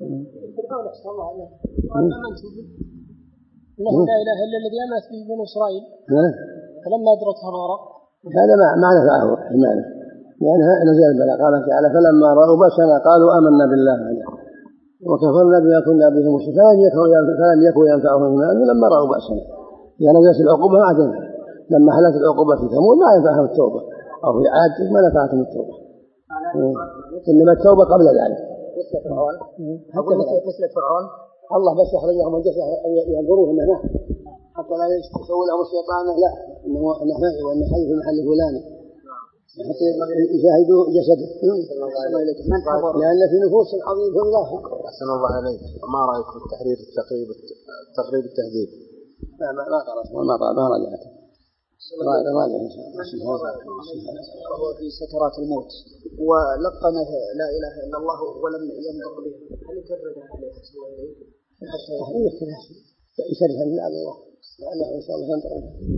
إنه لا إله إلا الذي آمنت به بنو إسرائيل فلما أدركها نارا. هذا ما ما نفعه إيمانه، لأنها نزل البلاء. قال تعالى فلما رأوا بأسنا قالوا آمنا بالله وكفرنا بما كنا به مشركين فلم يكن ينفعهم الإيمان لما رأوا بأسنا. إذا نزلت العقوبة ما عدنا، لما حلت العقوبة في ثمود ما ينفعهم التوبة، أو في عاد ما نفعتهم التوبة، إنما التوبة قبل ذلك. مثل فرعون مثل فرعون الله بس أخرجهم من جسد ينظروا إنه ما حتى لا يسوي لهم الشيطان لا إنه إنه حي وإنه حي في محل فلاني حتى يشاهدوا جسده، لأن في نفوس عظيمة الله. أحسن الله عليك. ما رأيك في التحرير التقريب التقريب التهذيب؟ لا ما ما قرأت ما قرأت ما رجعت ما رجعت إن شاء الله. وهو في سكرات الموت ولقنه لا إله إلا الله ولم ينطق به، هل يكرر عليه سوى ذلك؟ يسرها من الله لأنه إن شاء الله ينطق.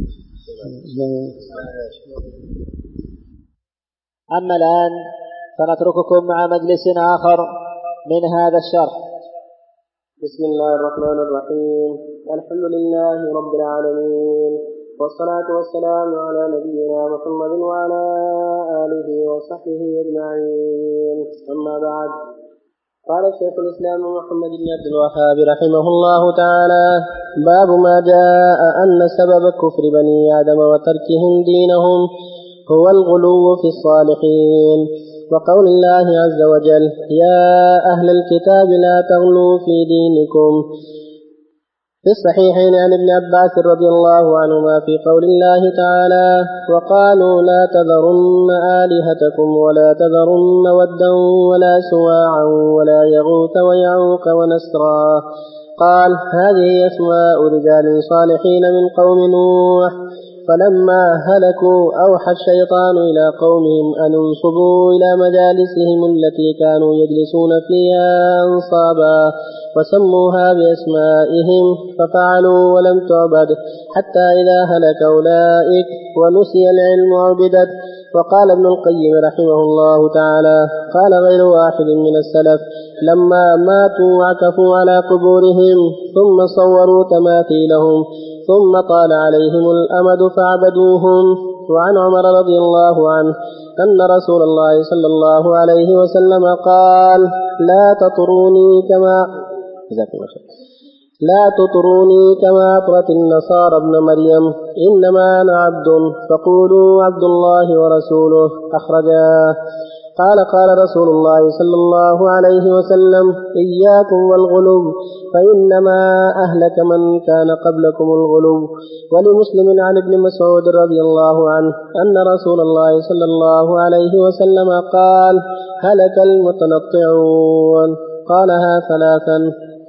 أما الآن فنترككم مع مجلس آخر من هذا الشرح. بسم الله الرحمن الرحيم. الحمد لله رب العالمين، والصلاة والسلام على نبينا محمد وعلى آله وصحبه أجمعين. أما بعد، قال الشيخ الإسلام محمد بن عبد الوهاب رحمه الله تعالى: باب ما جاء أن سبب كفر بني آدم وتركهم دينهم هو الغلو في الصالحين، وقول الله عز وجل: يا أهل الكتاب لا تغلوا في دينكم. في الصحيحين عن ابن عباس رضي الله عنهما في قول الله تعالى: وقالوا لا تذرن آلهتكم ولا تذرن ودا ولا سواعا ولا يغوث ويعوق ونسرا. قال: هذه أسماء رجال صالحين من قوم نوح، فلما هلكوا أوحى الشيطان إلى قومهم أن انصبوا إلى مجالسهم التي كانوا يجلسون فيها أنصابا، وسموها بأسمائهم ففعلوا ولم تعبد، حتى إذا هلك أولئك ونسي العلم عبدت. وقال ابن القيم رحمه الله تعالى: قال غير واحد من السلف: لما ماتوا وعكفوا على قبورهم ثم صوروا تماثيلهم ثم طال عليهم الأمد فعبدوهم. وعن عمر رضي الله عنه أن رسول الله صلى الله عليه وسلم قال: لا تطروني كما لا تطروني كما أطرت النصارى ابن مريم، إنما أنا عبد فقولوا عبد الله ورسوله. أخرجاه. قال: قال رسول الله صلى الله عليه وسلم: إياكم والغلو، فإنما أهلك من كان قبلكم الغلو. ولمسلم عن ابن مسعود رضي الله عنه أن رسول الله صلى الله عليه وسلم قال: هلك المتنطعون. قالها ثلاثا.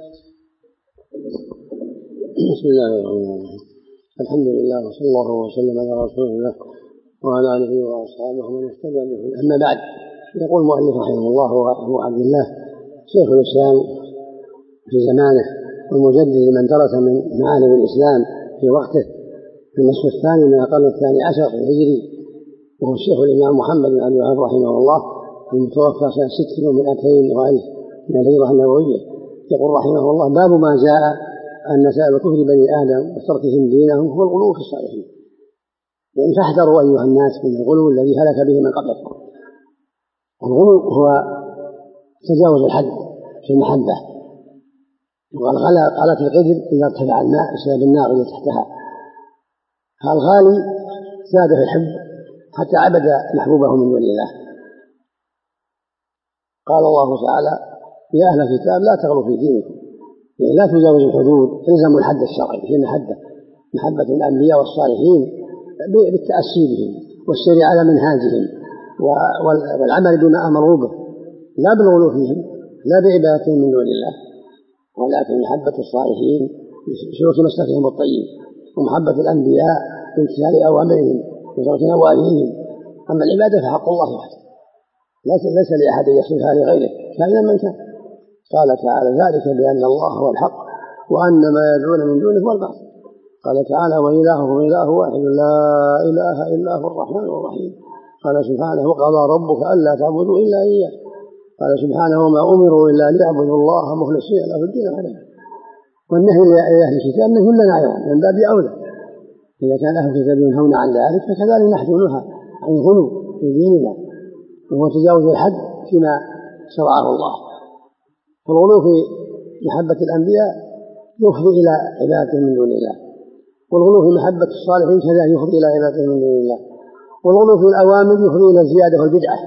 بسم الله الرحمن الرحيم. الحمد لله وصلى الله وسلم على رسول الله وعلى آله وأصحابه ومن اهتدى بهداه. أما بعد، يقول المؤلف رحمه الله هو عبد الله شيخ الإسلام في زمانه والمجدد لمن درس من معالم الإسلام في وقته في النصف الثاني من القرن الثاني عشر الهجري، وهو الشيخ الإمام محمد بن عبد الوهاب رحمه الله المتوفى سنة ست ومئتين وألف من الهجرة النبوية. يقول رحمه الله: باب ما جاء أن سبب كفر بني آدم وتركهم دينهم هو الغلو في الصالحين. يعني فاحذروا أيها الناس من الغلو الذي هلك به من قبلكم. الغلو هو تجاوز الحد في المحبة، وقال قالت القدر إذا ارتفع الماء بسبب النار اللي تحتها. الغالي زاد في الحب حتى عبد محبوبه من دون الله. قال الله تعالى: يا أهل الكتاب لا تغلوا في دينكم، يعني لا تجاوزوا الحدود، الزموا الحد الشرعي في المحبة، محبة الأنبياء والصالحين بالتأسي بهم والسير على منهاجهم والعمل بما أمروا به، لا بالغلو فيهم لا بعبادتهم من دون الله، ولكن محبة الصالحين بسلوك مسلكهم الطيب، ومحبة الأنبياء بامتثال أوامرهم وترك نواهيهم. أما العبادة فحق الله وحده، ليس لأحد يصرفها لغيره كائنا من كان. قال تعالى: ذلك بأن الله هو الحق وأن ما يدعون من دونه هو الباطل. قال تعالى: وإلهكم إله واحد لا إله إلا هو الرحمن الرحيم. قال سبحانه: وقضى ربك ألا تعبدوا إلا إياه. قال سبحانه: وما أمروا إلا ليعبدوا الله مخلصين له الدين حنفا. والنهي لأهل الكتاب نهي لنا أيضا من باب أولى، إذا كان أهل الكتاب ينهون عن ذلك فكذلك نحن ننهى عن الغلو في ديننا وهو تجاوز الحد فيما شرعه الله. فالغلو في محبة الأنبياء يفضي إلى عبادة من دون الله، والغلو في محبة الصالحين كذا يفضي إلى عبادة من دون الله، والغلو في الأوامر يفضي إلى الزيادة والبدعة.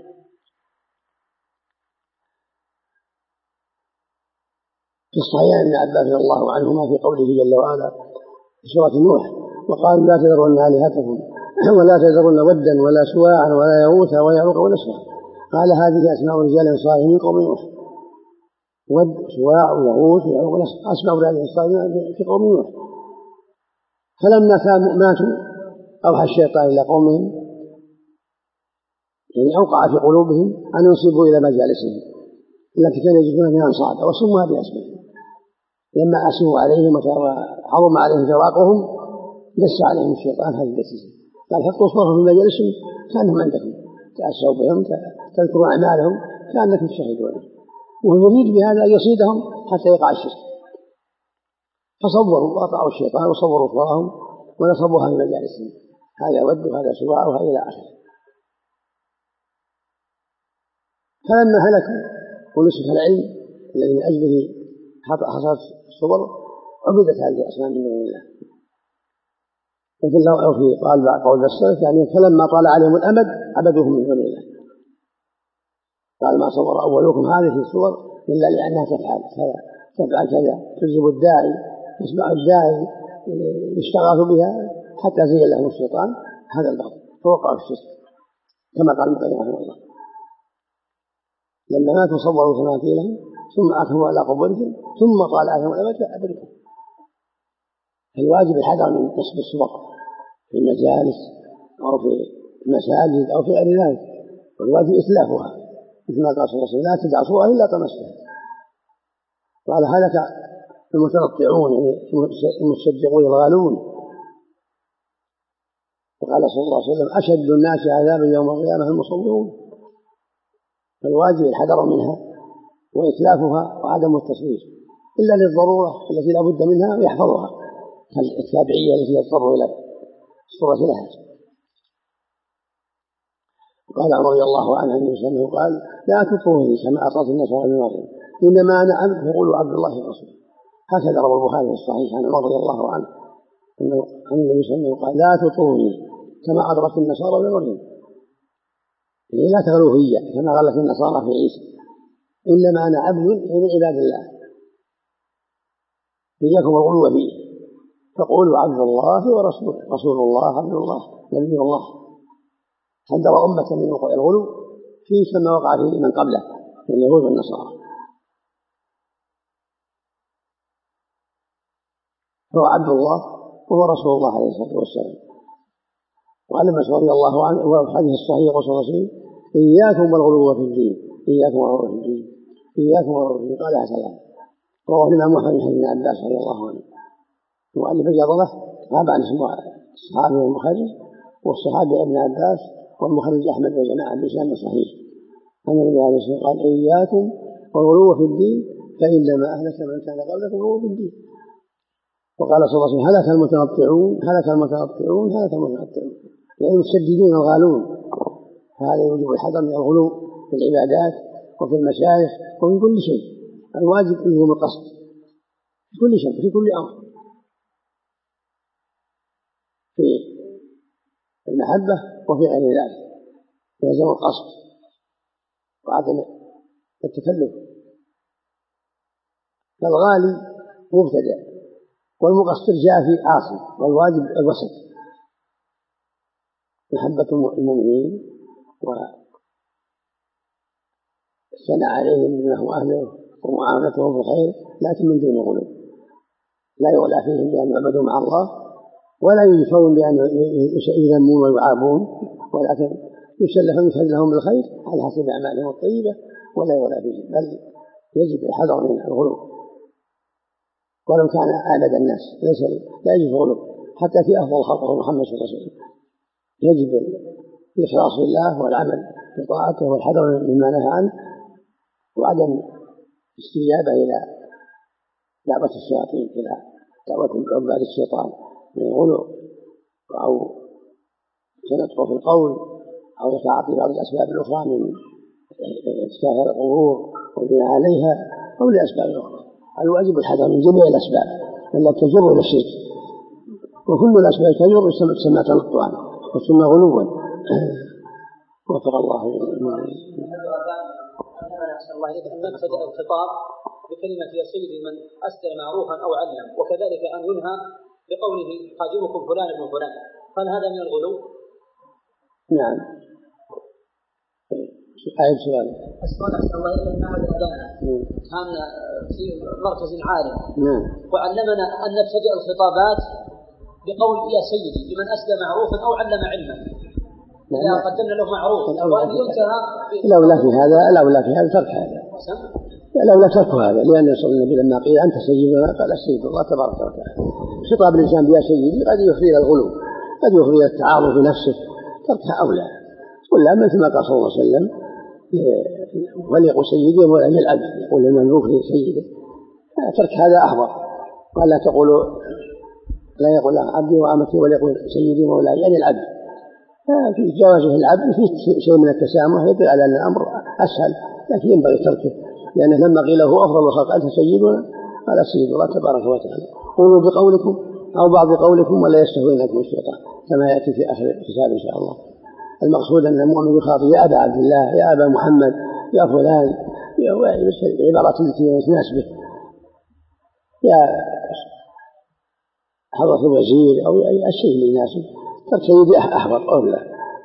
في الصحيح ابن عباس رضي الله عنهما في قوله جل وعلا في سورة نوح: وقالوا لا تذرن آلهتكم ولا تذرن ودا ولا سواعا ولا يغوث ويعوق ونسرا، قال هذه أسماء رجال صالحين من قوم نوح. ود سواع ويغوث ويعوق ونسرا أسماء رجال صالحين في قوم نوح. فلما ماتوا أوحى الشيطان إلى قومهم، يعني أوقع في قلوبهم أن ينصبوا إلى مجالسهم التي كانوا يجدون منها أنصابا وسموها بأسمائهم. لما أسموا عليهم وعظم عليهم فراقهم دس عليهم الشيطان هذه الدسيسة، قال حطوا صورهم في مجالسهم كأنهم عندكم، تأسوا بهم تذكروا أعمالهم كأنكم تشاهدون، وهو يريد بهذا أن يصيدهم حتى يقع الشرك. فصوروا وأطاعوا الشيطان وصوروا صورهم ونصبوها في مجالسهم، هذا ود وهذا سواع وهذا إلى آخره. فلما هلكوا ونسخ العلم الذي من أجله حصلت الصور عبدت هذه الأصنام من دون الله. وفي في قال قول السلف يعني فلما طال عليهم الأمد عبدوهم من دون الله. قال ما صور أولكم هذه الصور إلا لأنها تفعل كذا تفعل كذا تجيب الداعي يسمع الداعي يشتغل بها حتى زين لهم الشيطان هذا الباطل فوقعوا الشرك كما قال ابن القيم رحمه الله. لما ماتوا صوروا تماثيلهم ثم أخذوا على قبورهم ثم طال عليهم الأمد فعبدوهم. الواجب الحذر من نصب الصور في المجالس أو في المساجد أو في غير ذلك، والواجب إتلافها مثل ما قال صلى الله عليه وسلم لا تدع صورة إلا طمستها. قال هلك المتنطعون يعني المتشدقون الغالون. وقال صلى الله عليه وسلم أشد الناس عذابا يوم القيامة المصورون. فالواجب الحذر منها وإتلافها وعدم التصوير إلا للضرورة التي لا بد منها ويحفظها التابعية التي يضطر إلى الصورة لها. قال عمر رضي الله عنه أنه قال لا تطروني كما أطرت النصارى من مريم إنما أنا عبد فقولوا عبد الله ورسوله. هكذا روى البخاري في الصحيح عن عمر رضي الله عنه أنه عن النبي صلى الله عليه وسلم قال لا تطروني كما أطرت النصارى من مريم، يعني لا تغلوا في كما غلت النصارى في عيسى، إنما أنا عبد من عباد الله إياكم الغلو فيه فقولوا عبد الله ورسوله رسول الله عبد الله نبي الله. حذر أمة من وقوع الغلو فيه كما وقع فيه من قبله من اليهود والنصارى. هو عبد الله وهو رسول الله عليه الصلاة والسلام. وعن ابن مسعود رضي الله عنه وهو في الحديث الصحيح قال صلى الله عليه وسلم إياكم والغلو في الدين إياكم والغلو في الدين إياكم والغلو في الدين قالها ثلاثة. رواه الإمام محمد بن حسن بن عباس رضي الله عنه. المؤلف بيض له تابع اسمه الصحابي والمخرج والصحابي ابن عباس والمخرج أحمد وجماعة بإسناد صحيح أن النبي عليه الصلاة والسلام قال إياكم والغلو في الدين فإنما أهلك من كان قبلكم الغلو في الدين. وقال صلى الله عليه وسلم هلك المتنطعون هلك المتنطعون هلك المتنطعون يعني المتشددون الغالون. فهذا يوجب الحذر من الغلو في العبادات وفي المشايخ وفي كل شيء. الواجب لزوم القصد في كل شيء في كل أمر، في المحبة وفي غير ذلك يلزم القصد وعدم التكلف. فالغالي مبتدع والمقصر جافي عاصي، والواجب الوسط محبة المؤمنين والثناء عليهم بما هو أهله ومعاملتهم في الخير لكن من دون غلو. لا يغلى فيهم بأن يعبدوا مع الله ولا يجفون بأن يذمون ويعابون، ولكن يسلحون يشهد لهم بالخير على حسب أعمالهم الطيبة ولا يغلى فيهم، بل يجب الحذر من الغلو ولو كان أعبد الناس ليس لا يجب الغلو حتى في أفضل خلقه محمد صلى الله عليه وسلم. يجب الإخلاص لله والعمل بطاعته والحذر مما نهى عنه وعدم استجابة إلى دعوة الشياطين إلى دعوة عباد الشيطان من الغلو أو تنطق في القول أو تعاطي بعض الأسباب الأخرى من إتكاف القبور والبناء عليها أو لأسباب أخرى. الواجب الحذر من جميع الأسباب التي تجر إلى الشرك، وكل الأسباب تجر تسمى تنطعا وتسمى غلوا. وفق الله. الله إليك أن نبتدأ الخطاب بكلمة يا سيدي من أسر معروفا أو علم، وكذلك أن ينهى بقوله خادمكم فلان ابن فلان، هل هذا من الغلو؟ نعم. أي سؤال؟ السؤال أحسن الله إليك أن أحد أبانا كان في مركز عالم وعلمنا أن نبتدأ الخطابات بقول يا سيدي لمن أسلم معروفا أو علم علما، إذا قدمنا له معروف وأن ينتهى الأولى في هذا الأولى في هذا ترك هذا الأولى ترك هذا، لأن رسول النبي لما قيل أنت سيدنا قال السيد الله تبارك وتعالى. خطاب الإنسان بيا سيدي قد يفضي إلى الغلو، قد يفضي إلى التعاظم بنفسه، تركها أولى. ولا مثل ما قال صلى الله عليه وسلم وليقل سيدي ولا للعبد، يقول للمملوك لسيده، ترك هذا أحوط. ولا تقولوا لا يقول عبدي وأمتي وليقل سيدي مولاي، يعني العبد. في جوازه العبد في شيء من التسامح يدل على أن الأمر أسهل، لكن ينبغي تركه، لأنه لما قيل له أفضل الخلق أنت سيدنا قال سيد الله تبارك وتعالى. قولوا بقولكم أو بعض قولكم ولا يستهوينكم الشيطان، كما يأتي في آخر الكتاب إن شاء الله. المقصود أن المؤمن يخاطب يا أبا عبد الله، يا أبا محمد، يا فلان، العبارات التي تناسبه، يا حضرة الوزير أو أي شيء اللي يناسب. ترك سيدي أحبط أو لا.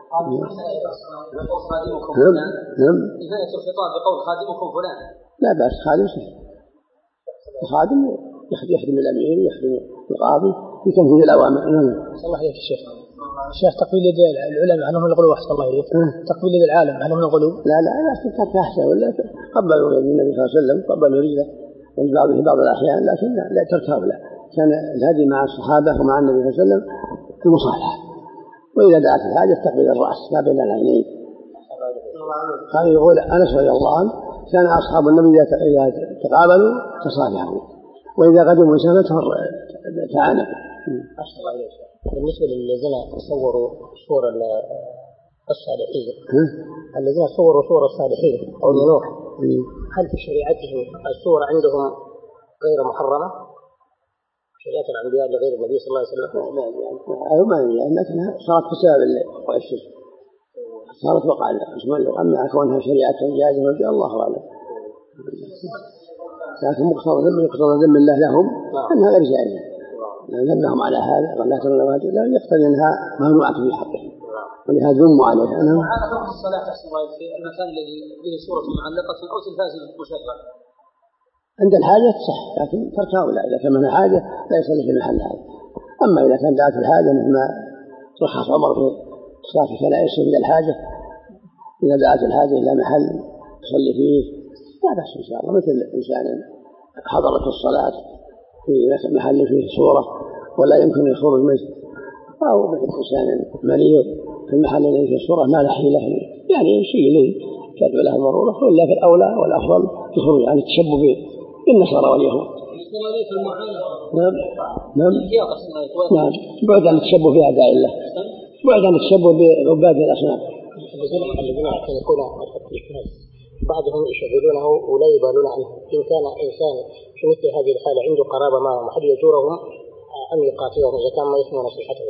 نعم. نهاية الخطاب بقول خادمكم فلان. لا بأس، خادم صحيح. الخادم يخدم الأمير ويخدم القاضي في تنفيذ الأوامر. نعم. صلى الله عليه الشيخ. الشيخ تقبيل يد العلماء عنهم الغلو أحسن الله إليك. تقبيل يد العالم عنهم الغلو. لا لا لا ترك أحسن، ولا قبلوا يد النبي صلى الله عليه وسلم، قبلوا رجله في بعض في بعض الأحيان، لكن لا تركها ولا. كان الهدي مع الصحابة ومع النبي صلى الله عليه وسلم المصالحة، وإذا دعت الحاجة تقبل الرأس ما بين العينين. قال يقول أنس رضي الله عنه كان أصحاب النبي إذا تقابلوا تصافحوا، وإذا قدموا سنة تعانقوا. بالنسبة للذين صوروا صور الصالحين، الذين صوروا صور الصالحين أو النوح، هل في شريعتهم الصور عندهم غير محرمة؟ شريعة الأنبياء لغير النبي صلى الله عليه وسلم؟ أو ما هي لكنها صارت بسبب الشرك، صارت وقع الأسماء. أما كونها شريعة جائزة رضي الله أعلم، لكن مقتضى ذم يقتضى ذم الله لهم أنها غير جائزة، ذمهم على هذا ولا ترون ما يقتضي أنها ممنوعة في حقهم، ولهذا ذموا عليها. أنا وعلى حكم الصلاة أحسن الله في المكان الذي به صورة معلقة أو تلفاز مشغل عند الحاجة صح، لكن تركها ولا. إذا كان من حاجة لا يصلي في محل هذا. أما إذا كان دعت الحاجة مثل ما رخص عمر في صلاة الكنائس من الحاجة، إذا دعت الحاجة إلى محل يصلي فيه لا بأس إن شاء الله. مثل إنسان حضرت الصلاة في محل فيه صورة ولا يمكن الخروج منه، أو مثل إنسان مريض في المحل الذي فيه صورة ما له حيلة، يعني شيء لي تدعو له المرورة، ولا في الأولى والأفضل يخرج عن التشبه بالنصارى واليهود. نعم نعم نعم بعد عن التشبه في أعداء الله، بعد عن التشبه بعباد الأصنام. الذين يعتنقون بعضهم يشغلونه ولا يبالون عنه. إن كان إنسان في مثل هذه الحالة عنده قرابة معهم هل يجورهم أم يقاتلهم إذا كان ما يسمع نصيحته؟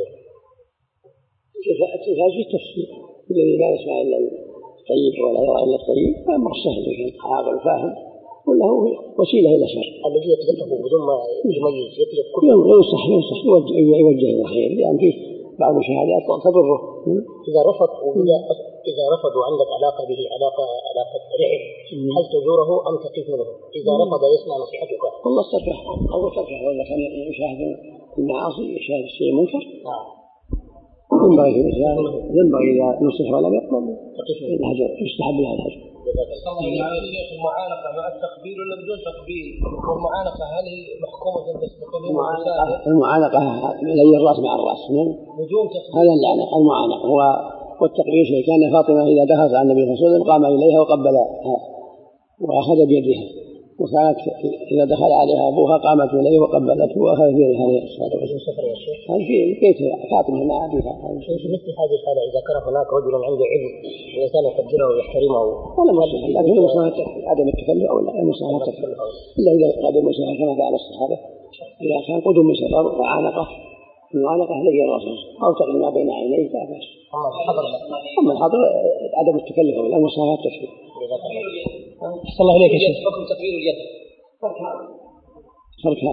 في هذه التفسير الذي لا يسمع إلا الطيب ولا يرى إلا الطيب أمر سهل عاقل فاهم، ولا هو وسيلة إلى شر. الذي يتلقه بدون ما يميز يتلق كل ينصح ينصح يوجه يوجه إلى الخير، لأن فيه بعض الشهادات تضره. إذا رفض وإذا إذا رفضوا عندك علاقة به علاقة علاقة رحم هل تزوره أم تقف منه؟ إذا رفض يسمع نصيحتك والله تركه أو تركه، ولا كان يشاهد المعاصي يشاهد الشيء منكر ينبغي في الإسلام ينبغي إذا نصح ولم يقبل الهجر يستحب لها الهجر. المعانقة مع التقبيل ولا بدون تقبيل؟ والمعانقة هل هي محكومة بالتقبيل؟ المعانقة لي الرأس مع الرأس بدون تقبيل، هذا اللعنة. المعانقة هو والتقبيل شيء. كان فاطمة إذا دخلت على النبي صلى الله عليه وسلم قام إليها وقبلها وأخذ بيدها وكانت إذا دخل عليها أبوها قامت إليه وقبلته وأخذت يدها عليه الصلاة والسلام. هذا في بيت فاطمة مع أبيها. في مثل هذه الحالة إذا كان هناك رجل عنده علم والإنسان يقدره ويحترمه ولا مشكلة، لكن المصلحة عدم التكلف أو لا المصلحة التكلف إلا إذا قدم مسافر كما فعل الصحابة إذا كان قدم مسافر وعانقه المعانقة لقي رأسه أو تقلم ما بين عينيه لا بأس. أما الحضر عدم التكلف أو لا المصلحة التكلف. صلى الله عليك يا شيخ. حكم تكبير اليد. تركها.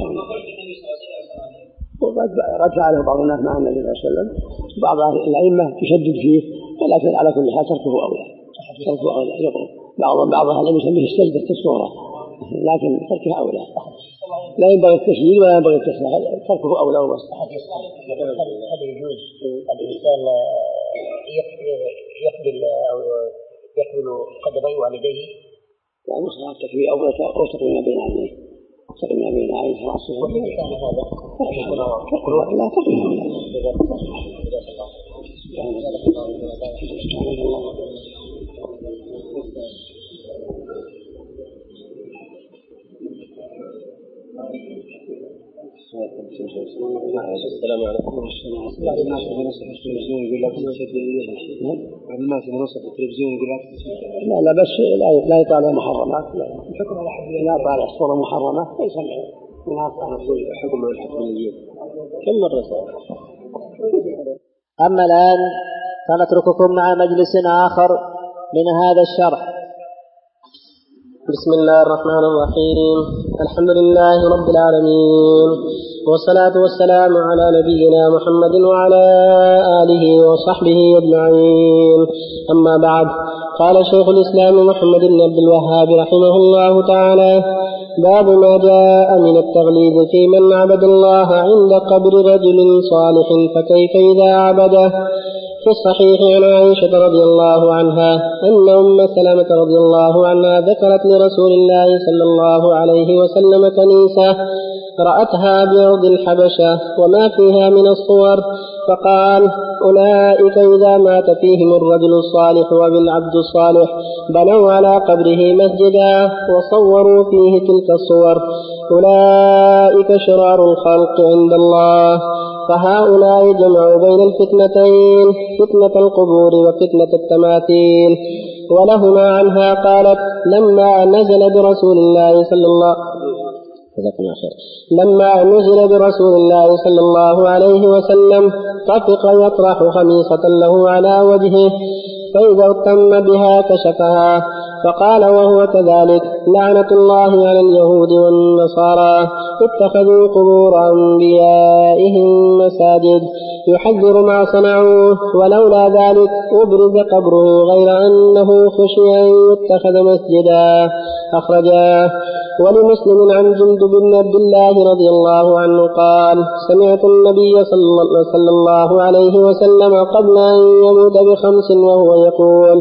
وقد رجع له بعض الناس مع النبي صلى الله عليه وسلم بعض الأئمة تشدد فيه ولكن على كل حال تركه أولى. تركه أولى يقول بعضهم بعضها لم يسميه السجدة الصورة لكن تركها أولى. لا ينبغي التشديد ولا ينبغي التسليح تركه أولى وبس. هل يجوز الإنسان يقبل أو يقبل قدمي والديه؟ لا مصلحة التكبير أو أو تقبل ما بين عينيه تقبل ما بين عينيه رأسه. والذي كان هذا لا تقبل السلام عليكم. بعض الناس بنصف التلفزيون يقول لك تشد اليد. بعض الناس بنصف التلفزيون يقول لك لا لا بس لا لا يطالع محرمات لا الحكم على حد لا يطالع صورة محرمة ليس من أصل الحكم على الحكم اليوم كم مرة صار. أما الآن فنترككم مع مجلس آخر من هذا الشرح. بسم الله الرحمن الرحيم. الحمد لله رب العالمين والصلاة والسلام على نبينا محمد وعلى آله وصحبه أجمعين. أما بعد، قال شيخ الإسلام محمد بن عبد الوهاب رحمه الله تعالى: باب ما جاء من التغليظ في من عبد الله عند قبر رجل صالح فكيف إذا عبده. في الصحيح عن عائشة رضي الله عنها أن أم سلمة رضي الله عنها ذكرت لرسول الله صلى الله عليه وسلم كنيسة رأتها بأرض الحبشة وما فيها من الصور، فقال: أولئك إذا مات فيهم الرجل الصالح وبالعبد الصالح بنوا على قبره مسجدا وصوروا فيه تلك الصور، أولئك شرار الخلق عند الله. فهؤلاء جمعوا بين الفتنتين، فتنة القبور وفتنة التماثيل. ولهما عنها قالت: لما نزل برسول الله صلى الله لما نزل برسول الله صلى الله عليه وسلم طفق يطرح خميصة له على وجهه، فإذا اغتم بها كشفها، فقال وهو كذلك: لعنة الله على اليهود والنصارى اتخذوا قبور أنبيائهم مساجد، يحذر ما صنعوه، ولولا ذلك أبرز قبره غير أنه خشي أن يتخذ مسجدا. أخرجاه. ولمسلم عن جندب بن عبد الله رضي الله عنه قال: سمعت النبي صلى الله عليه وسلم قبل أن يموت بخمس وهو يقول: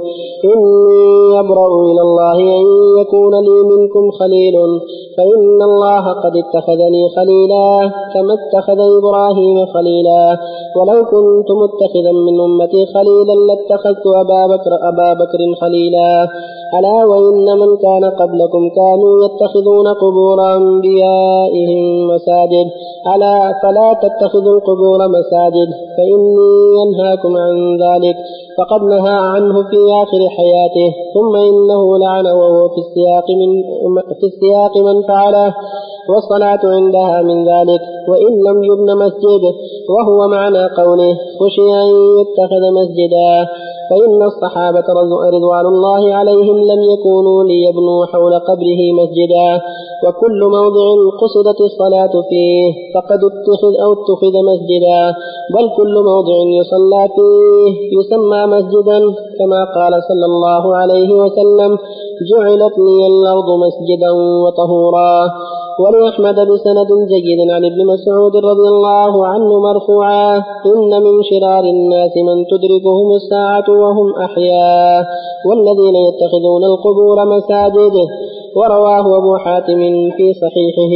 إني أبرأ إلى الله أن يكون لي منكم خليل، فإن الله قد اتخذني خليلا كما اتخذ إبراهيم خليلا، ولو كنت متخذا من أمتي خليلا لاتخذت أبا بكر, أبا بكر خليلا. ألا وإن من كان قبلكم كانوا يتخذون قبور أنبيائهم مساجد، ألا فلا تتخذوا القبور مساجد، فإني ينهاكم عن ذلك، فقد نهى عنه في آخر حياته، ثم إنه لعن وهو في السياق من, في السياق من فعله، والصلاة عندها من ذلك، وإن لم يبن مسجد، وهو معنى قوله خشي أن يتخذ مسجدا، فإن الصحابة رضوان الله عليهم لم يكونوا ليبنوا حول قبره مسجدا، وكل موضع قصدت الصلاة فيه فقد اتخذ أو اتخذ مسجدا، بل كل موضع يصلى فيه يسمى مسجدا، كما قال صلى الله عليه وسلم: جعلت لي الأرض مسجدا وطهورا. ولأحمد بسند جيد عن ابن مسعود رضي الله عنه مرفوعا: إن من شرار الناس من تدركهم الساعة وهم أحياء، والذين يتخذون القبور مساجد. ورواه أبو حاتم في صحيحه.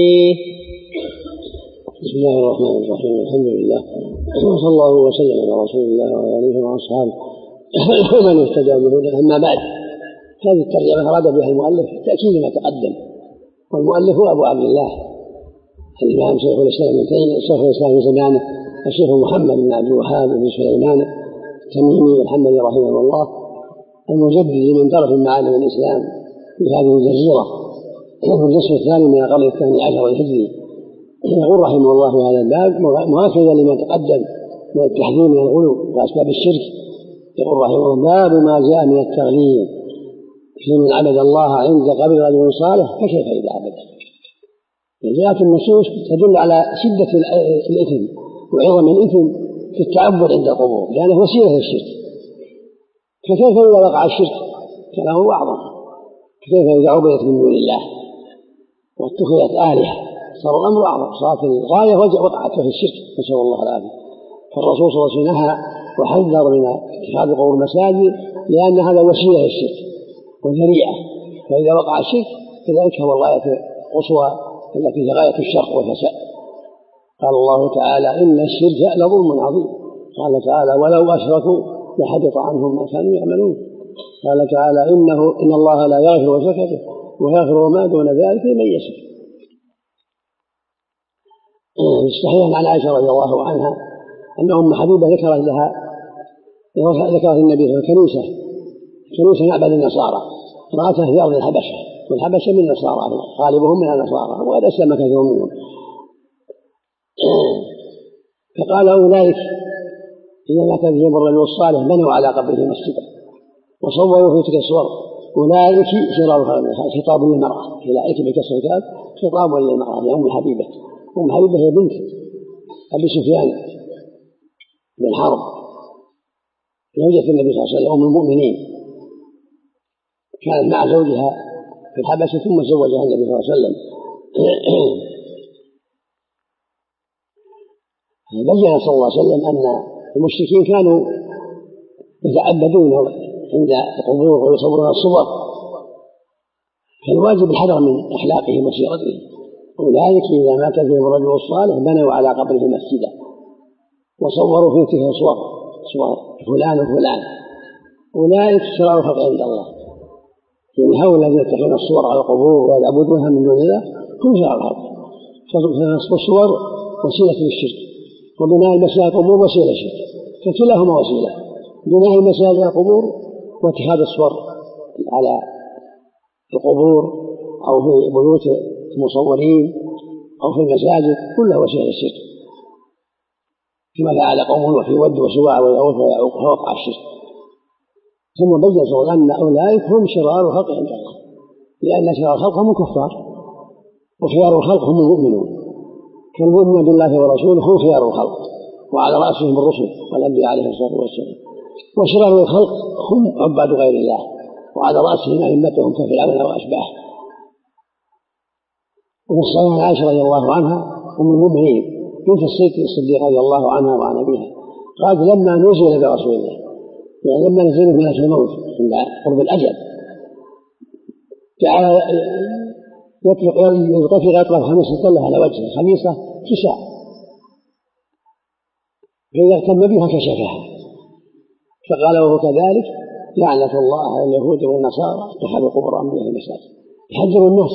بسم الله الرحمن الرحيم. الحمد لله صلى الله وسلم على رسول الله وعلى آله وأصحابه ومن اهتدى بهداه. أما بعد، هذه الترجمة أراد بها المؤلف تأكيد ما تقدم والمؤلف هو أبو عبد الله الإمام شيخ الإسلام شيخ الإسلام في زمانه الشيخ محمد بن عبد الوهاب بن سليمان التميمي الحنبلي رحمه الله، المجدد من طرف معالم الإسلام في هذه الجزيرة في النصف الثاني من القرن الثاني عشر الهجري. يقول رحمه الله في هذا الباب مؤكدا لما تقدم من التحذير من الغلو وأسباب الشرك، يقول رحمه الله: باب ما جاء من التغليظ في من عبد الله عند قبر رجل صالح فكيف إذا عبده. جاءت النصوص تدل على شدة الإثم وعظم الإثم في التعبد عند القبور لأنه وسيلة للشرك، فكيف إذا وقع الشرك كان هو أعظم، كيف إذا عبدت من دون الله واتخذت آلهة صار الأمر أعظم، صارت الغاية وقعت في الشرك، نسأل الله العافية. فالرسول صلى الله عليه وسلم نهى وحذر من اتخاذ القبور مساجد لأن هذا وسيلة للشرك وذريعة، فإذا وقع الشرك فذلك هو الغاية القصوى التي هي غاية الشر والفساد. قال الله تعالى: إن الشرك لظلم عظيم. قال تعالى: ولو أشركوا لحبط عنهم ما كانوا يعملون. قال تعالى: إنه إن الله لا يغفر الشرك به ويغفر ما دون ذلك لمن يشاء. الصحيح عن عائشة رضي الله عنها أن أم حبيبة ذكرت لها ذكرت النبي في الكنيسة كنيسة معبد النصارى، رأتها في أرض الحبشة، والحبشة من النصارى غالبهم من النصارى وقد أسلم كثير منهم. فقال أولئك إذا مات بهم الرجل الصالح بنوا على قبره مسجدا وصوروا في تلك الصور أولئك شرار خطاب للمرأة، أولئك بكسر الكاف خطاب للمرأة لأم حبيبة. أم حبيبة هي بنت أبي سفيان بن حرب زوجة النبي صلى الله عليه وسلم أم المؤمنين، كانت مع زوجها في الحبشة ثم زوجها النبي صلى الله عليه وسلم. بين صلى الله عليه وسلم أن المشركين كانوا يتعبدون عند القبور ويصورون الصور، فالواجب الحذر من أخلاقهم وسيرتهم. أولئك إذا مات فيهم الرجل الصالح بنوا على قبره مسجدا وصوروا فيه تلك الصور صور فلان وفلان، أولئك شرار خلق عند الله. يعني هؤلاء الذين يتخذون الصور على القبور ويعبدونها من دون الله هم شرار خلق. فنصب الصور وسيلة للشرك، وبناء المساجد القبور وسيلة للشرك، فكلاهما وسيلة. بناء المساجد القبور واتخاذ الصور على القبور أو في بيوت المصورين أو في المساجد كلها وسيلة للشرك، كما فعل قوم وفي ود وسواع ويعوث ويعوق فوقع الشرك. ثم بين صلى الله عليه وسلم أن أولئك هم شرار الخلق عند الله، لأن شرار الخلق هم الكفار وخيار الخلق هم المؤمنون، فالمؤمن بالله ورسوله هم خيار الخلق وعلى رأسهم الرسل والأنبياء عليه الصلاة والسلام، وشرار الخلق هم عباد غير الله وعلى رأسهم أئمتهم كفرعون وأشباه. وفي الصحيح عن عائشة رضي الله عنها أم المؤمنين بنت الصديق رضي الله عنها وعن أبيها قالت: لما نزل برسول الله، يعني لما نزل ملك الموت عند قرب الأجل، جعل يطلق يطلق يطلق خميصة له على وجهه، خميصة كساء، فإذا اهتم بها كشفها، فقال: وهو كذلك لعنة الله على اليهود والنصارى اتخذوا قبور أنبياء المساجد. يحذر الناس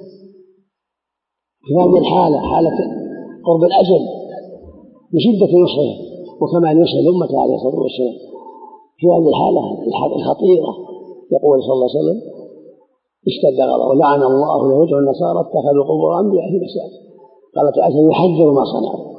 في هذه الحالة، حالة قرب الأجل، من شدة نصره وكمان نصر الأمة عليه الصلاة والسلام. في هذه الحالة الخطيرة يقول صلى الله عليه وسلم: اشتد غضبه ولعن الله اليهود والنصارى اتخذوا قبور أنبياء في مساجد. قالت عائشة: يحذر ما صنعوا.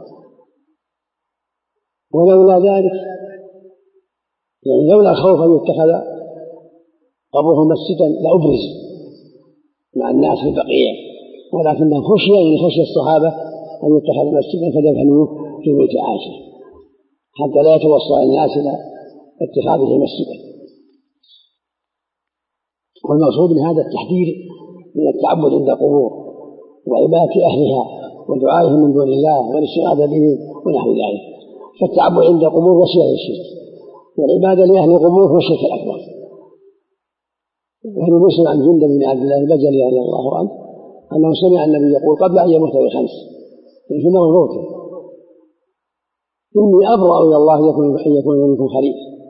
ولولا ذلك، يعني لولا الخوف أن يتخذ قبره مسجدا لأبرز مع الناس في البقيع، ولكنه خشية يعني خشية الصحابة أن يتخذ مسجدا فدفنوه في بيت عائشة حتى لا يتوصل الناس إلى اتخاذه مسجدا. والمقصود من هذا التحذير من التعبد عند القبور وعبادة أهلها ودعائهم من دون الله والاستغاثة بهم ونحو ذلك. فالتعبد عند القبور وسيلة للشرك، والعبادة لأهل القبور هو الشرك الأكبر. وهو مسلم عن جندب بن عبد الله البجلي رضي الله عنه أنه سمع النبي يقول قبل أن يموت بخمس في مرض موته: إني أبرأ إلى الله أن يكون منكم خليفة